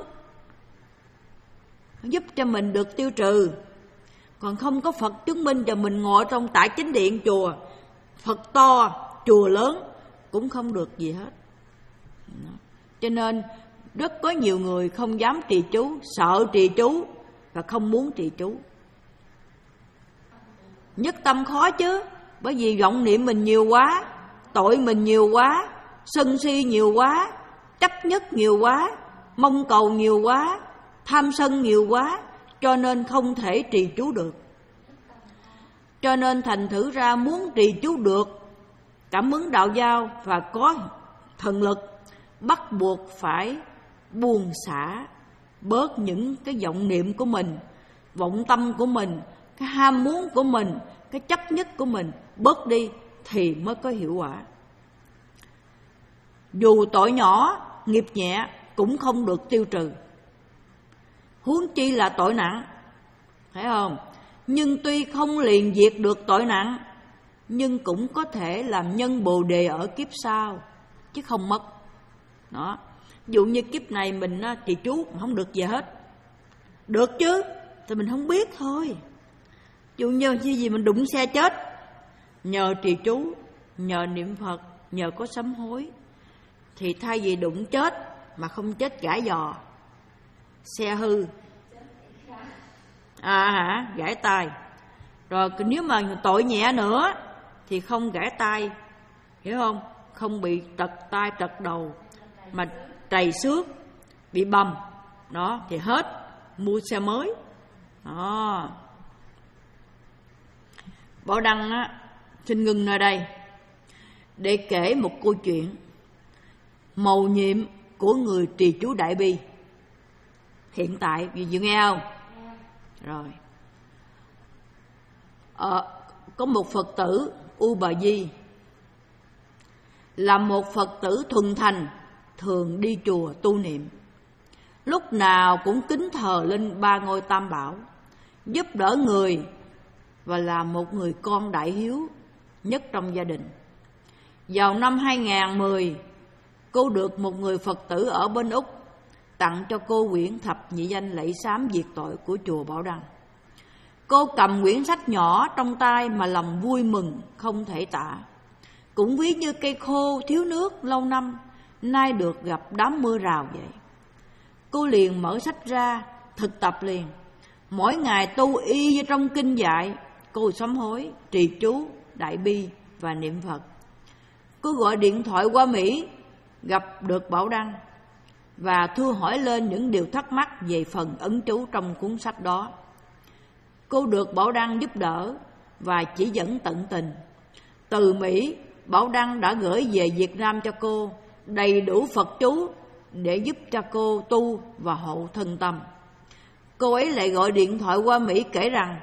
giúp cho mình được tiêu trừ. Còn không có Phật chứng minh cho mình ngồi trong tại chính điện chùa, Phật to, chùa lớn cũng không được gì hết. Cho nên rất có nhiều người không dám trì chú, sợ trì chú và không muốn trì chú. Nhất tâm khó chứ, bởi vì vọng niệm mình nhiều quá, tội mình nhiều quá, sân si nhiều quá, chấp nhất nhiều quá, mong cầu nhiều quá, tham sân nhiều quá, cho nên không thể trì chú được. Cho nên thành thử ra muốn trì chú được, cảm ứng đạo giao và có thần lực, bắt buộc phải buông xả bớt những cái vọng niệm của mình, vọng tâm của mình, cái ham muốn của mình, cái chấp nhất của mình, bớt đi thì mới có hiệu quả. Dù tội nhỏ, nghiệp nhẹ cũng không được tiêu trừ, huống chi là tội nặng, thấy không? Nhưng tuy không liền diệt được tội nặng, nhưng cũng có thể làm nhân bồ đề ở kiếp sau, chứ không mất. Đó, ví dụ như kiếp này mình trì chú không được gì hết, được chứ, thì mình không biết thôi. Ví dụ như như gì mình đụng xe chết, nhờ trì chú, nhờ niệm Phật, nhờ có sám hối, thì thay vì đụng chết mà không chết gãi giò, xe hư, à hả, gãi tay. Rồi nếu mà tội nhẹ nữa thì không gãi tay, hiểu không? Không bị trật tay trật đầu, mà trầy xước, bị bầm, đó thì hết, mua xe mới. Đó. Bảo Đăng á, xin ngừng nơi đây để kể một câu chuyện mầu nhiệm của người trì chú Đại Bi hiện tại. Vì dự nghe không? Rồi, ờ, có một Phật tử U Bà Di, là một Phật tử thuần thành, thường đi chùa tu niệm, lúc nào cũng kính thờ linh ba ngôi tam bảo, giúp đỡ người và là một người con đại hiếu nhất trong gia đình. Vào năm hai không một không, cô được một người Phật tử ở bên Úc tặng cho cô quyển thập nhị danh lạy sám diệt tội của chùa Bảo Đăng. Cô cầm quyển sách nhỏ trong tay mà lòng vui mừng không thể tả. Cũng ví như cây khô thiếu nước lâu năm, nay được gặp đám mưa rào vậy. Cô liền mở sách ra, thực tập liền. Mỗi ngày tu y như trong kinh dạy, cô sám hối, trì chú, đại bi và niệm Phật. Cô gọi điện thoại qua Mỹ, gặp được Bảo Đăng và thưa hỏi lên những điều thắc mắc về phần ấn chú trong cuốn sách đó. Cô được Bảo Đăng giúp đỡ và chỉ dẫn tận tình. Từ Mỹ, Bảo Đăng đã gửi về Việt Nam cho cô đầy đủ Phật chú để giúp cho cô tu và hộ thân tâm. Cô ấy lại gọi điện thoại qua Mỹ kể rằng: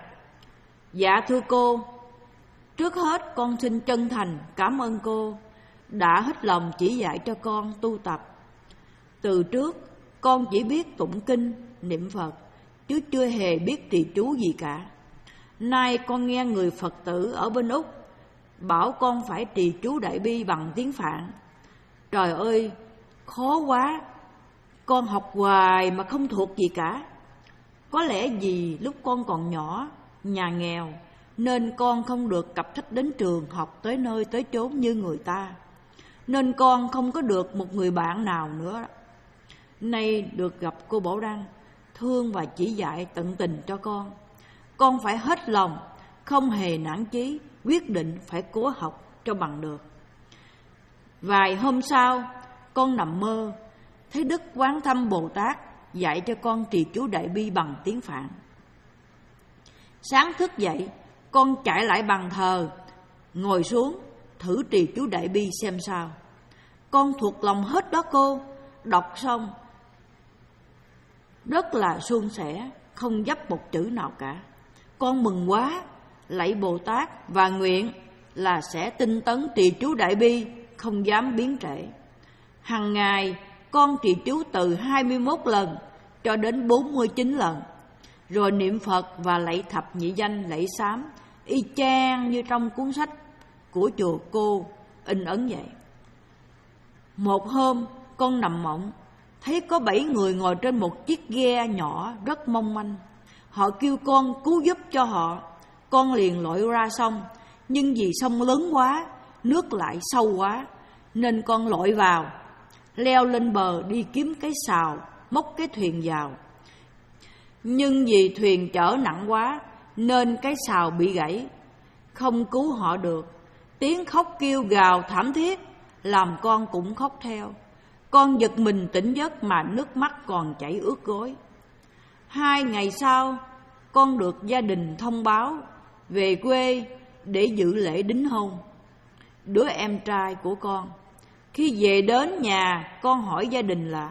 dạ thưa cô, trước hết con xin chân thành cảm ơn cô đã hết lòng chỉ dạy cho con tu tập. Từ trước con chỉ biết tụng kinh, niệm Phật, chứ chưa hề biết trì chú gì cả. Nay con nghe người Phật tử ở bên Úc bảo con phải trì chú Đại Bi bằng tiếng Phạn. Trời ơi, khó quá, con học hoài mà không thuộc gì cả. Có lẽ vì lúc con còn nhỏ, nhà nghèo, nên con không được cặp sách đến trường học tới nơi tới chốn như người ta, nên con không có được một người bạn nào nữa. Nay được gặp cô Bảo Đăng, thương và chỉ dạy tận tình cho con, con phải hết lòng, không hề nản chí, quyết định phải cố học cho bằng được. Vài hôm sau, con nằm mơ, thấy Đức Quán Thâm Bồ Tát dạy cho con trì chú Đại Bi bằng tiếng Phạn. Sáng thức dậy, con chạy lại bàn thờ, ngồi xuống, thử trì chú Đại Bi xem sao. Con thuộc lòng hết đó cô, đọc xong rất là suôn sẻ, không dấp một chữ nào cả. Con mừng quá, lạy Bồ Tát và nguyện là sẽ tinh tấn trì chú Đại Bi, không dám biến trễ. Hằng ngày con trì chú từ hai mươi mốt lần cho đến bốn mươi chín lần, rồi niệm Phật và lạy thập nhị danh lạy sám, y chang như trong cuốn sách của chùa cô in ấn vậy. Một hôm con nằm mộng, thấy có bảy người ngồi trên một chiếc ghe nhỏ rất mong manh. Họ kêu con cứu giúp cho họ. Con liền lội ra sông, nhưng vì sông lớn quá, nước lại sâu quá, nên con lội vào, leo lên bờ đi kiếm cái sào, móc cái thuyền vào. Nhưng vì thuyền chở nặng quá, nên cái sào bị gãy, không cứu họ được. Tiếng khóc kêu gào thảm thiết, làm con cũng khóc theo. Con giật mình tỉnh giấc mà nước mắt còn chảy ướt gối. Hai ngày sau, con được gia đình thông báo về quê để dự lễ đính hôn đứa em trai của con. Khi về đến nhà, con hỏi gia đình là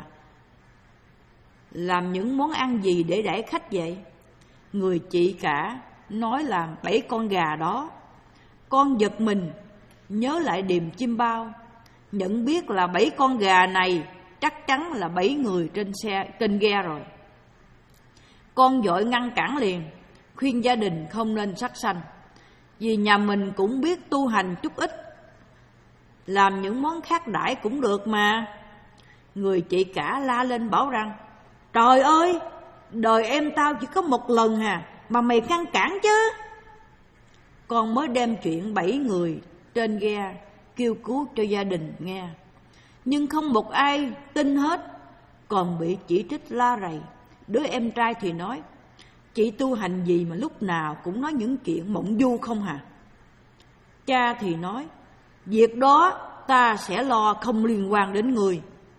làm những món ăn gì để đãi khách vậy? Người chị cả nói làm bảy con gà đó. Con giật mình, nhớ lại điềm chim bao, nhận biết là bảy con gà này chắc chắn là bảy người trên xe trên ghe rồi. Con vội ngăn cản liền, khuyên gia đình không nên sát sanh, vì nhà mình cũng biết tu hành chút ít, làm những món khác đãi cũng được mà. Người chị cả la lên bảo rằng: trời ơi, đời em tao chỉ có một lần à, mà mày ngăn cản chứ. Con mới đem chuyện bảy người trên ghe kêu cứu cho gia đình nghe, nhưng không một ai tin hết, còn bị chỉ trích la rầy. Đứa em trai thì nói: chị tu hành gì mà lúc nào cũng nói những chuyện mộng du không hả? Cha thì nói: việc đó ta sẽ lo, không liên quan đến người.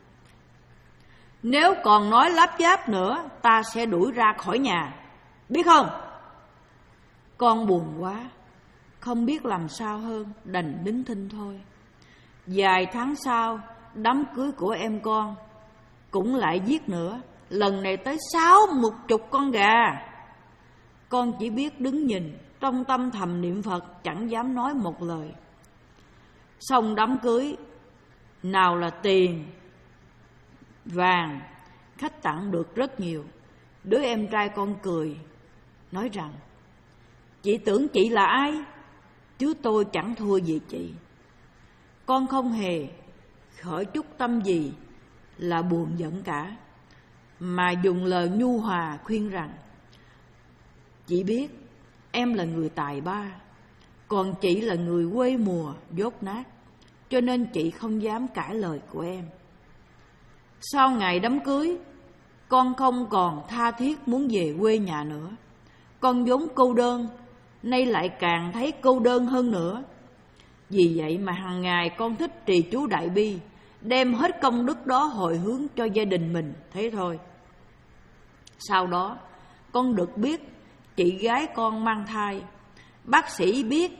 Nếu còn nói láp giáp nữa, ta sẽ đuổi ra khỏi nhà, biết không? Con buồn quá, không biết làm sao hơn, đành nín thinh thôi. Vài tháng sau, đám cưới của em con cũng lại giết nữa, lần này tới sáu một chục con gà. Con chỉ biết đứng nhìn, trong tâm thầm niệm Phật, chẳng dám nói một lời. Xong đám cưới, nào là tiền, vàng, khách tặng được rất nhiều. Đứa em trai con cười, nói rằng: chị tưởng chị là ai? Chứ tôi chẳng thua gì chị. Con không hề khởi chút tâm gì là buồn giận cả, mà dùng lời nhu hòa khuyên rằng: chị biết em là người tài ba, còn chị là người quê mùa dốt nát, cho nên chị không dám cãi lời của em. Sau ngày đám cưới, con không còn tha thiết muốn về quê nhà nữa. Con vốn cô đơn, nay lại càng thấy cô đơn hơn nữa. Vì vậy mà hàng ngày con thích trì chú Đại Bi, đem hết công đức đó hồi hướng cho gia đình mình, thế thôi. Sau đó, con được biết chị gái con mang thai. Bác sĩ biết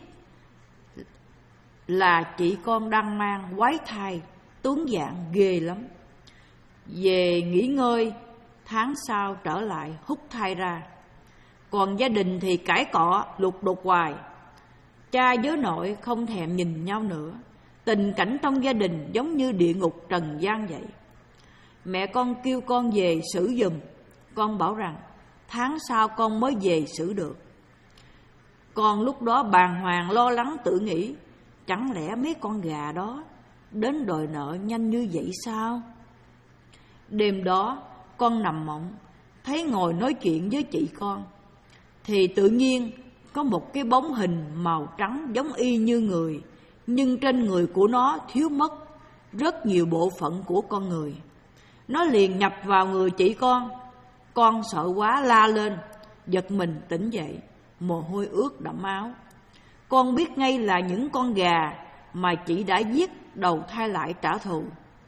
là chị con đang mang quái thai, tướng dạng ghê lắm. Về nghỉ ngơi, tháng sau trở lại hút thai ra. Còn gia đình thì cãi cọ, lục đục hoài. Cha với nội không thèm nhìn nhau nữa. Tình cảnh trong gia đình giống như địa ngục trần gian vậy. Mẹ con kêu con về xử giùm. Con bảo rằng tháng sau con mới về xử được. Con lúc đó bàng hoàng lo lắng tự nghĩ: chẳng lẽ mấy con gà đó đến đòi nợ nhanh như vậy sao? Đêm đó con nằm mộng, thấy ngồi nói chuyện với chị con, thì tự nhiên có một cái bóng hình màu trắng giống y như người, nhưng trên người của nó thiếu mất rất nhiều bộ phận của con người. Nó liền nhập vào người chị con. Con sợ quá la lên, giật mình tỉnh dậy, mồ hôi ướt đẫm áo. Con biết ngay là những con gà mà chị đã giết, đầu thai lại trả thù.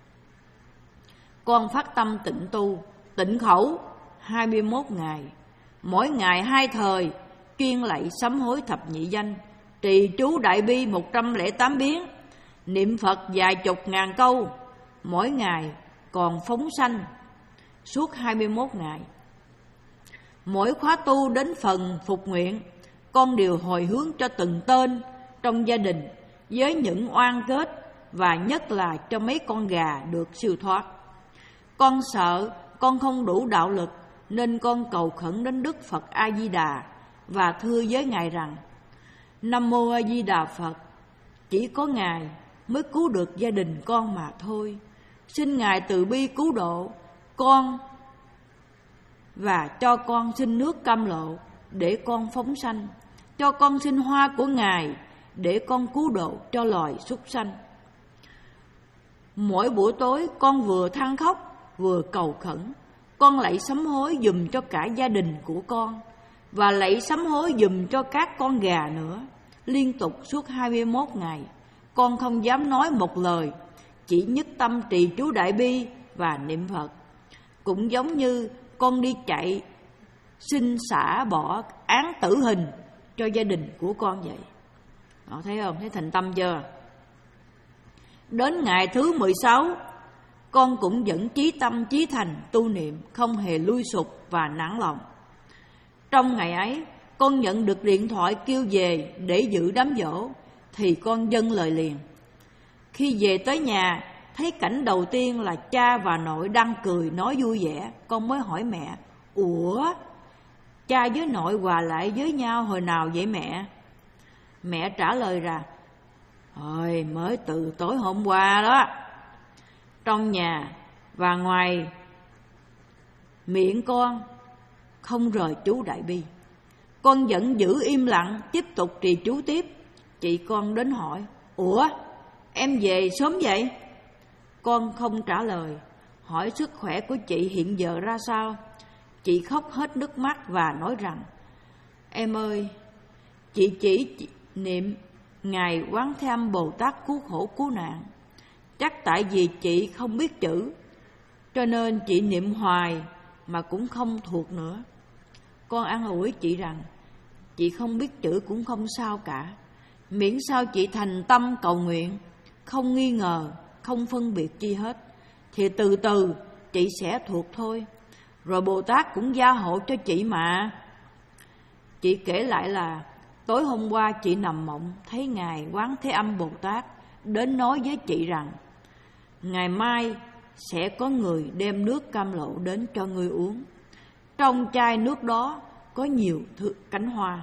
Con phát tâm tịnh tu, tịnh khẩu hai mươi mốt ngày, mỗi ngày hai thời, chuyên lạy sám hối thập nhị danh, trì chú đại bi một trăm lẻ tám biến, niệm Phật vài chục ngàn câu, mỗi ngày còn phóng sanh suốt hai mươi mốt ngày. Mỗi khóa tu đến phần phục nguyện, con đều hồi hướng cho từng tên trong gia đình với những oan kết, và nhất là cho mấy con gà được siêu thoát. Con sợ con không đủ đạo lực, nên con cầu khẩn đến Đức Phật A Di Đà và thưa với Ngài rằng: Nam mô A Di Đà Phật, chỉ có Ngài mới cứu được gia đình con mà thôi. Xin Ngài từ bi cứu độ con và cho con xin nước cam lộ để con phóng sanh, cho con xin hoa của Ngài để con cứu độ cho loài súc sanh. Mỗi buổi tối con vừa than khóc vừa cầu khẩn, con lạy sám hối giùm cho cả gia đình của con và lạy sám hối giùm cho các con gà nữa. Liên tục suốt hai mươi mốt ngày, con không dám nói một lời, chỉ nhất tâm trì chú đại bi và niệm Phật. Cũng giống như con đi chạy xin xả bỏ án tử hình cho gia đình của con vậy. Họ thấy không? Thấy thành tâm chưa? Đến ngày thứ mười sáu, con cũng vẫn chí tâm chí thành tu niệm, không hề lui sụp và nản lòng. Trong ngày ấy, con nhận được điện thoại kêu về để dự đám giỗ, thì con dâng lời liền. Khi về tới nhà, thấy cảnh đầu tiên là cha và nội đang cười nói vui vẻ, con mới hỏi mẹ: Ủa, cha với nội hòa lại với nhau hồi nào vậy mẹ? Mẹ trả lời rằng: Hồi mới từ tối hôm qua đó. Trong nhà và ngoài miệng con không rời chú đại bi. Con vẫn giữ im lặng, tiếp tục trì chú tiếp. Chị con đến hỏi: Ủa, em về sớm vậy? Con không trả lời, hỏi sức khỏe của chị hiện giờ ra sao. Chị khóc hết nước mắt và nói rằng: Em ơi, chị chỉ niệm Ngài Quán Thế Âm Bồ Tát cứu khổ cứu nạn. Chắc tại vì chị không biết chữ, cho nên chị niệm hoài mà cũng không thuộc nữa. Con an ủi chị rằng chị không biết chữ cũng không sao cả, miễn sao chị thành tâm cầu nguyện, không nghi ngờ, không phân biệt chi hết, thì từ từ chị sẽ thuộc thôi. Rồi Bồ Tát cũng gia hộ cho chị mà. Chị kể lại là tối hôm qua chị nằm mộng thấy Ngài Quán Thế Âm Bồ Tát đến nói với chị rằng: Ngày mai sẽ có người đem nước cam lộ đến cho ngươi uống. Trong chai nước đó có nhiều thứ cánh hoa.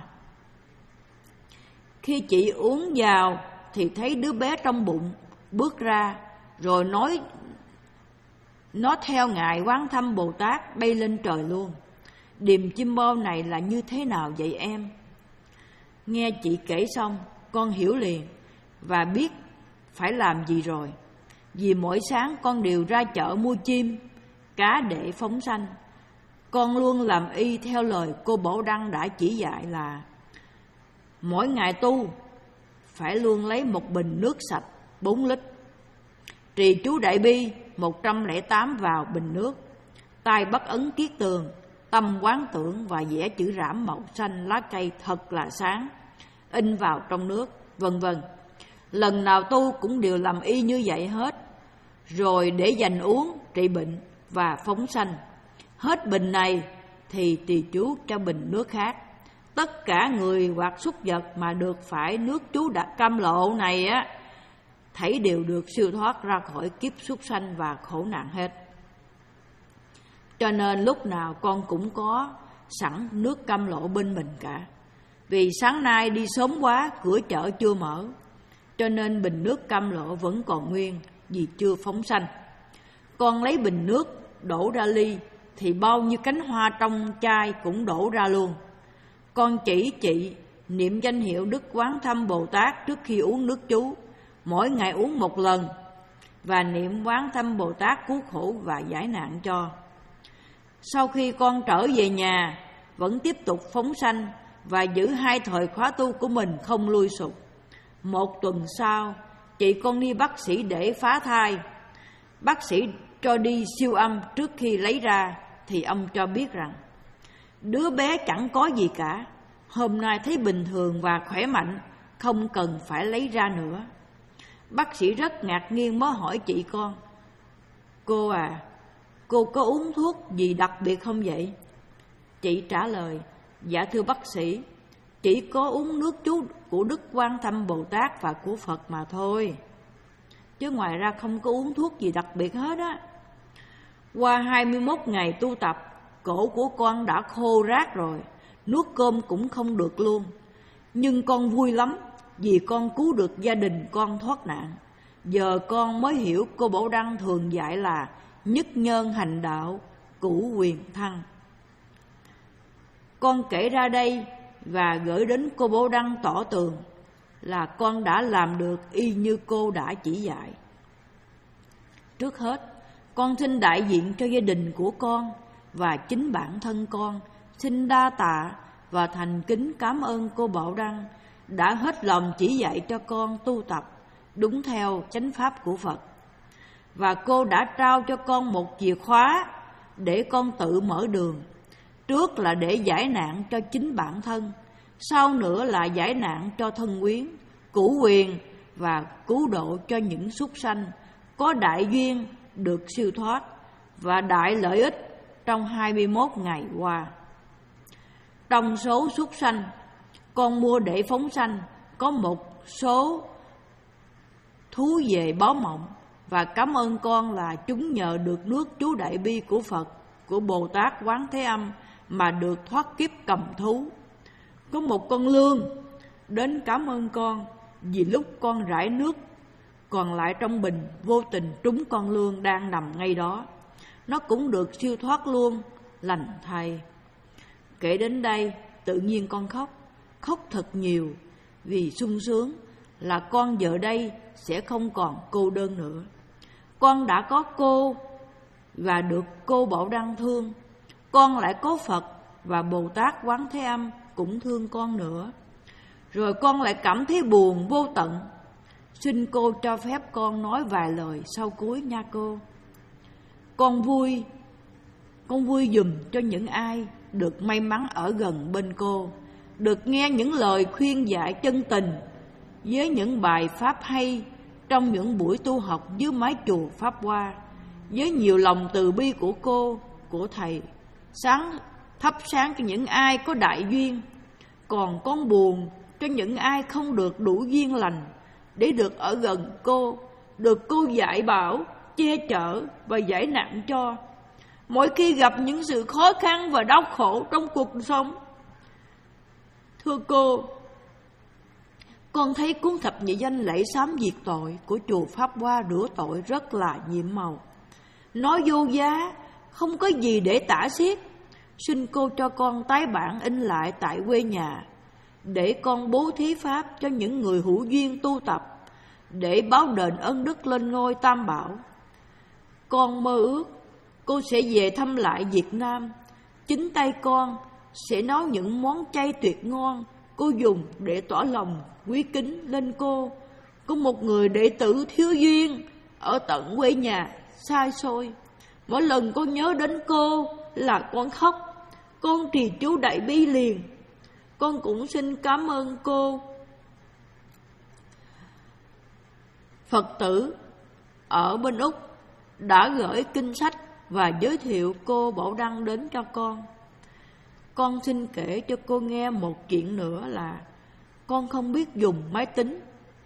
Khi chị uống vào thì thấy đứa bé trong bụng bước ra, rồi nói nó theo Ngài Quán Thế Âm Bồ Tát bay lên trời luôn. Điềm chim bao này là như thế nào vậy em? Nghe chị kể xong, con hiểu liền và biết phải làm gì rồi. Vì mỗi sáng con đều ra chợ mua chim, cá để phóng sanh. Con luôn làm y theo lời cô Bảo Đăng đã chỉ dạy là mỗi ngày tu phải luôn lấy một bình nước sạch bốn lít, trì chú đại bi một trăm lẻ tám vào bình nước, tay bắt ấn kiết tường, tâm quán tưởng và vẽ chữ rảm màu xanh lá cây thật là sáng, in vào trong nước, vân vân. Lần nào tu cũng đều làm y như vậy hết, rồi để dành uống trị bệnh và phóng sanh. Hết bình này thì trì chú cho bình nước khác. Tất cả người hoặc súc vật mà được phải nước chú đã cam lộ này á, thảy đều được siêu thoát ra khỏi kiếp súc sanh và khổ nạn hết. Cho nên lúc nào con cũng có sẵn nước cam lộ bên mình cả. Vì sáng nay đi sớm quá, cửa chợ chưa mở, cho nên bình nước cam lộ vẫn còn nguyên vì chưa phóng sanh. Con lấy bình nước đổ ra ly thì bao nhiêu cánh hoa trong chai cũng đổ ra luôn. Con chỉ chị niệm danh hiệu Đức Quán Thế Âm Bồ Tát trước khi uống nước chú, mỗi ngày uống một lần, và niệm Quán Thế Âm Bồ Tát cứu khổ và giải nạn cho. Sau khi con trở về nhà, vẫn tiếp tục phóng sanh và giữ hai thời khóa tu của mình không lui sụp. Một tuần sau, chị con đi bác sĩ để phá thai. Bác sĩ cho đi siêu âm trước khi lấy ra thì ông cho biết rằng đứa bé chẳng có gì cả, hôm nay thấy bình thường và khỏe mạnh, không cần phải lấy ra nữa. Bác sĩ rất ngạc nhiên mới hỏi chị con: cô à, cô có uống thuốc gì đặc biệt không vậy? Chị trả lời: dạ thưa bác sĩ, chỉ có uống nước chú của Đức Quan Tâm Bồ Tát và của Phật mà thôi, chứ ngoài ra không có uống thuốc gì đặc biệt hết á. Qua hai mươi mốt ngày tu tập, cổ của con đã khô rát rồi, nuốt cơm cũng không được luôn. Nhưng con vui lắm vì con cứu được gia đình con thoát nạn. Giờ con mới hiểu cô Bảo Đăng thường dạy là nhất nhân hành đạo, cửu quyền thăng. Con kể ra đây và gửi đến cô Bảo Đăng tỏ tường là con đã làm được y như cô đã chỉ dạy. Trước hết, con xin đại diện cho gia đình của con và chính bản thân con xin đa tạ và thành kính cảm ơn cô Bảo Đăng đã hết lòng chỉ dạy cho con tu tập đúng theo chánh pháp của Phật. Và cô đã trao cho con một chìa khóa để con tự mở đường. Trước là để giải nạn cho chính bản thân, sau nữa là giải nạn cho thân quyến, cửu quyền và cứu độ cho những súc sanh có đại duyên được siêu thoát và đại lợi ích trong hai mươi mốt ngày qua. Trong số súc sanh con mua để phóng sanh có một số thú về báo mộng, và cảm ơn con là chúng nhờ được nước chú đại bi của Phật, của Bồ Tát Quán Thế Âm mà được thoát kiếp cầm thú. Có một con lương đến cảm ơn con vì lúc con rải nước còn lại trong bình vô tình trúng con lương đang nằm ngay đó. Nó cũng được siêu thoát luôn, lành thay. Kể đến đây tự nhiên con khóc, khóc thật nhiều vì sung sướng là con giờ đây sẽ không còn cô đơn nữa. Con đã có cô và được cô Bảo Đăng thương. Con lại có Phật và Bồ Tát Quán Thế Âm cũng thương con nữa. Rồi con lại cảm thấy buồn vô tận. Xin cô cho phép con nói vài lời sau cuối nha cô. Con vui, con vui giùm cho những ai được may mắn ở gần bên cô, được nghe những lời khuyên dạy chân tình với những bài pháp hay trong những buổi tu học dưới mái chùa Pháp Hoa, với nhiều lòng từ bi của cô, của thầy, sáng thắp sáng cho những ai có đại duyên. Còn con buồn cho những ai không được đủ duyên lành để được ở gần cô, được cô dạy bảo, che chở và giải nạn cho mỗi khi gặp những sự khó khăn và đau khổ trong cuộc sống. Thưa cô, con thấy cuốn thập nhị danh lễ sám diệt tội của chùa Pháp Hoa rửa tội rất là nhiệm màu. Nó vô giá, không có gì để tả xiết. Xin cô cho con tái bản in lại tại quê nhà, để con bố thí pháp cho những người hữu duyên tu tập, để báo đền ân đức lên ngôi Tam Bảo. Con mơ ước cô sẽ về thăm lại Việt Nam. Chính tay con sẽ nấu những món chay tuyệt ngon cô dùng để tỏ lòng quý kính lên cô. Có một người đệ tử thiếu duyên ở tận quê nhà xa xôi. Mỗi lần con nhớ đến cô là con khóc. Con trì chú đại bi liền. Con cũng xin cảm ơn cô. Phật tử ở bên Úc đã gửi kinh sách và giới thiệu cô Bảo Đăng đến cho con. Con xin kể cho cô nghe một chuyện nữa là con không biết dùng máy tính,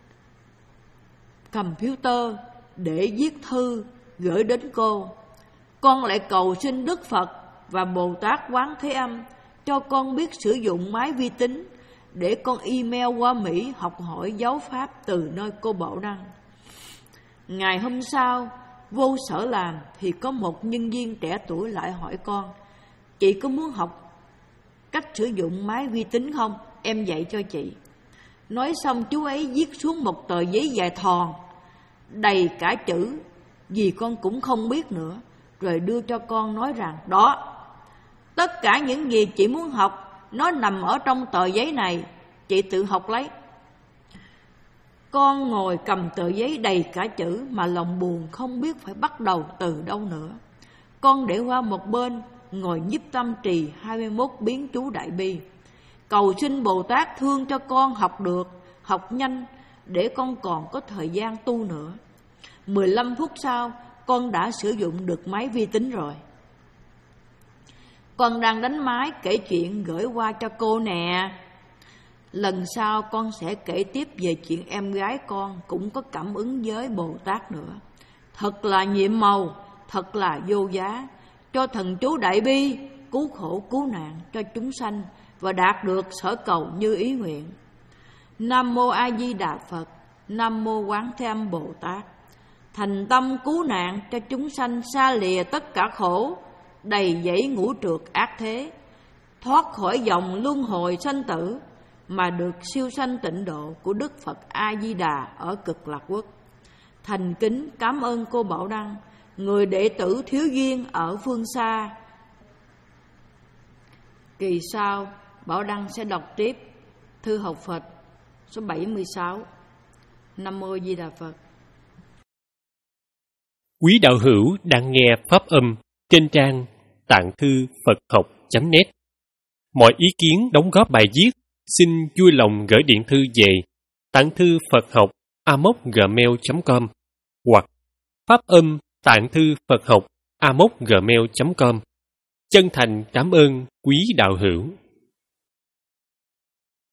computer để viết thư gửi đến cô. Con lại cầu xin Đức Phật và Bồ Tát Quán Thế Âm cho con biết sử dụng máy vi tính để con email qua Mỹ học hỏi giáo pháp từ nơi cô Bảo Đăng. Ngày hôm sau, vô sở làm thì có một nhân viên trẻ tuổi lại hỏi con: chị có muốn học cách sử dụng máy vi tính không? Em dạy cho chị. Nói xong chú ấy viết xuống một tờ giấy dài thòn đầy cả chữ gì con cũng không biết nữa, rồi đưa cho con nói rằng đó, tất cả những gì chị muốn học nó nằm ở trong tờ giấy này, chị tự học lấy. Con ngồi cầm tờ giấy đầy cả chữ mà lòng buồn không biết phải bắt đầu từ đâu nữa. Con để qua một bên, ngồi nhiếp tâm trì hai mươi mốt biến chú Đại Bi, cầu xin Bồ Tát thương cho con học được, học nhanh để con còn có thời gian tu nữa. mười lăm phút sau, con đã sử dụng được máy vi tính rồi. Con đang đánh máy kể chuyện gửi qua cho cô nè. Lần sau con sẽ kể tiếp về chuyện em gái con cũng có cảm ứng với Bồ Tát nữa. Thật là nhiệm màu, thật là vô giá, cho thần chú Đại Bi cứu khổ cứu nạn cho chúng sanh và đạt được sở cầu như ý nguyện. Nam mô A Di Đà Phật. Nam mô Quán Thế Âm Bồ Tát. Thành tâm cứu nạn cho chúng sanh xa lìa tất cả khổ, đầy dẫy ngũ trược ác thế, thoát khỏi dòng luân hồi sanh tử mà được siêu sanh tịnh độ của Đức Phật A Di Đà ở Cực Lạc Quốc. Thành kính cảm ơn cô Bảo Đăng, người đệ tử thiếu duyên ở phương xa. Kỳ sau, Bảo Đăng sẽ đọc tiếp thư học Phật số bảy mươi sáu. Nam mô Di Đà Phật. Quý đạo hữu đang nghe pháp âm trên trang tạng thư Phật học chấm net. Mọi ý kiến đóng góp bài viết xin vui lòng gửi điện thư về tạng thư Phật học a mốc gmail chấm com hoặc pháp âm tạng thư Phật học a mốc gmail chấm com. Chân thành cảm ơn quý đạo hữu.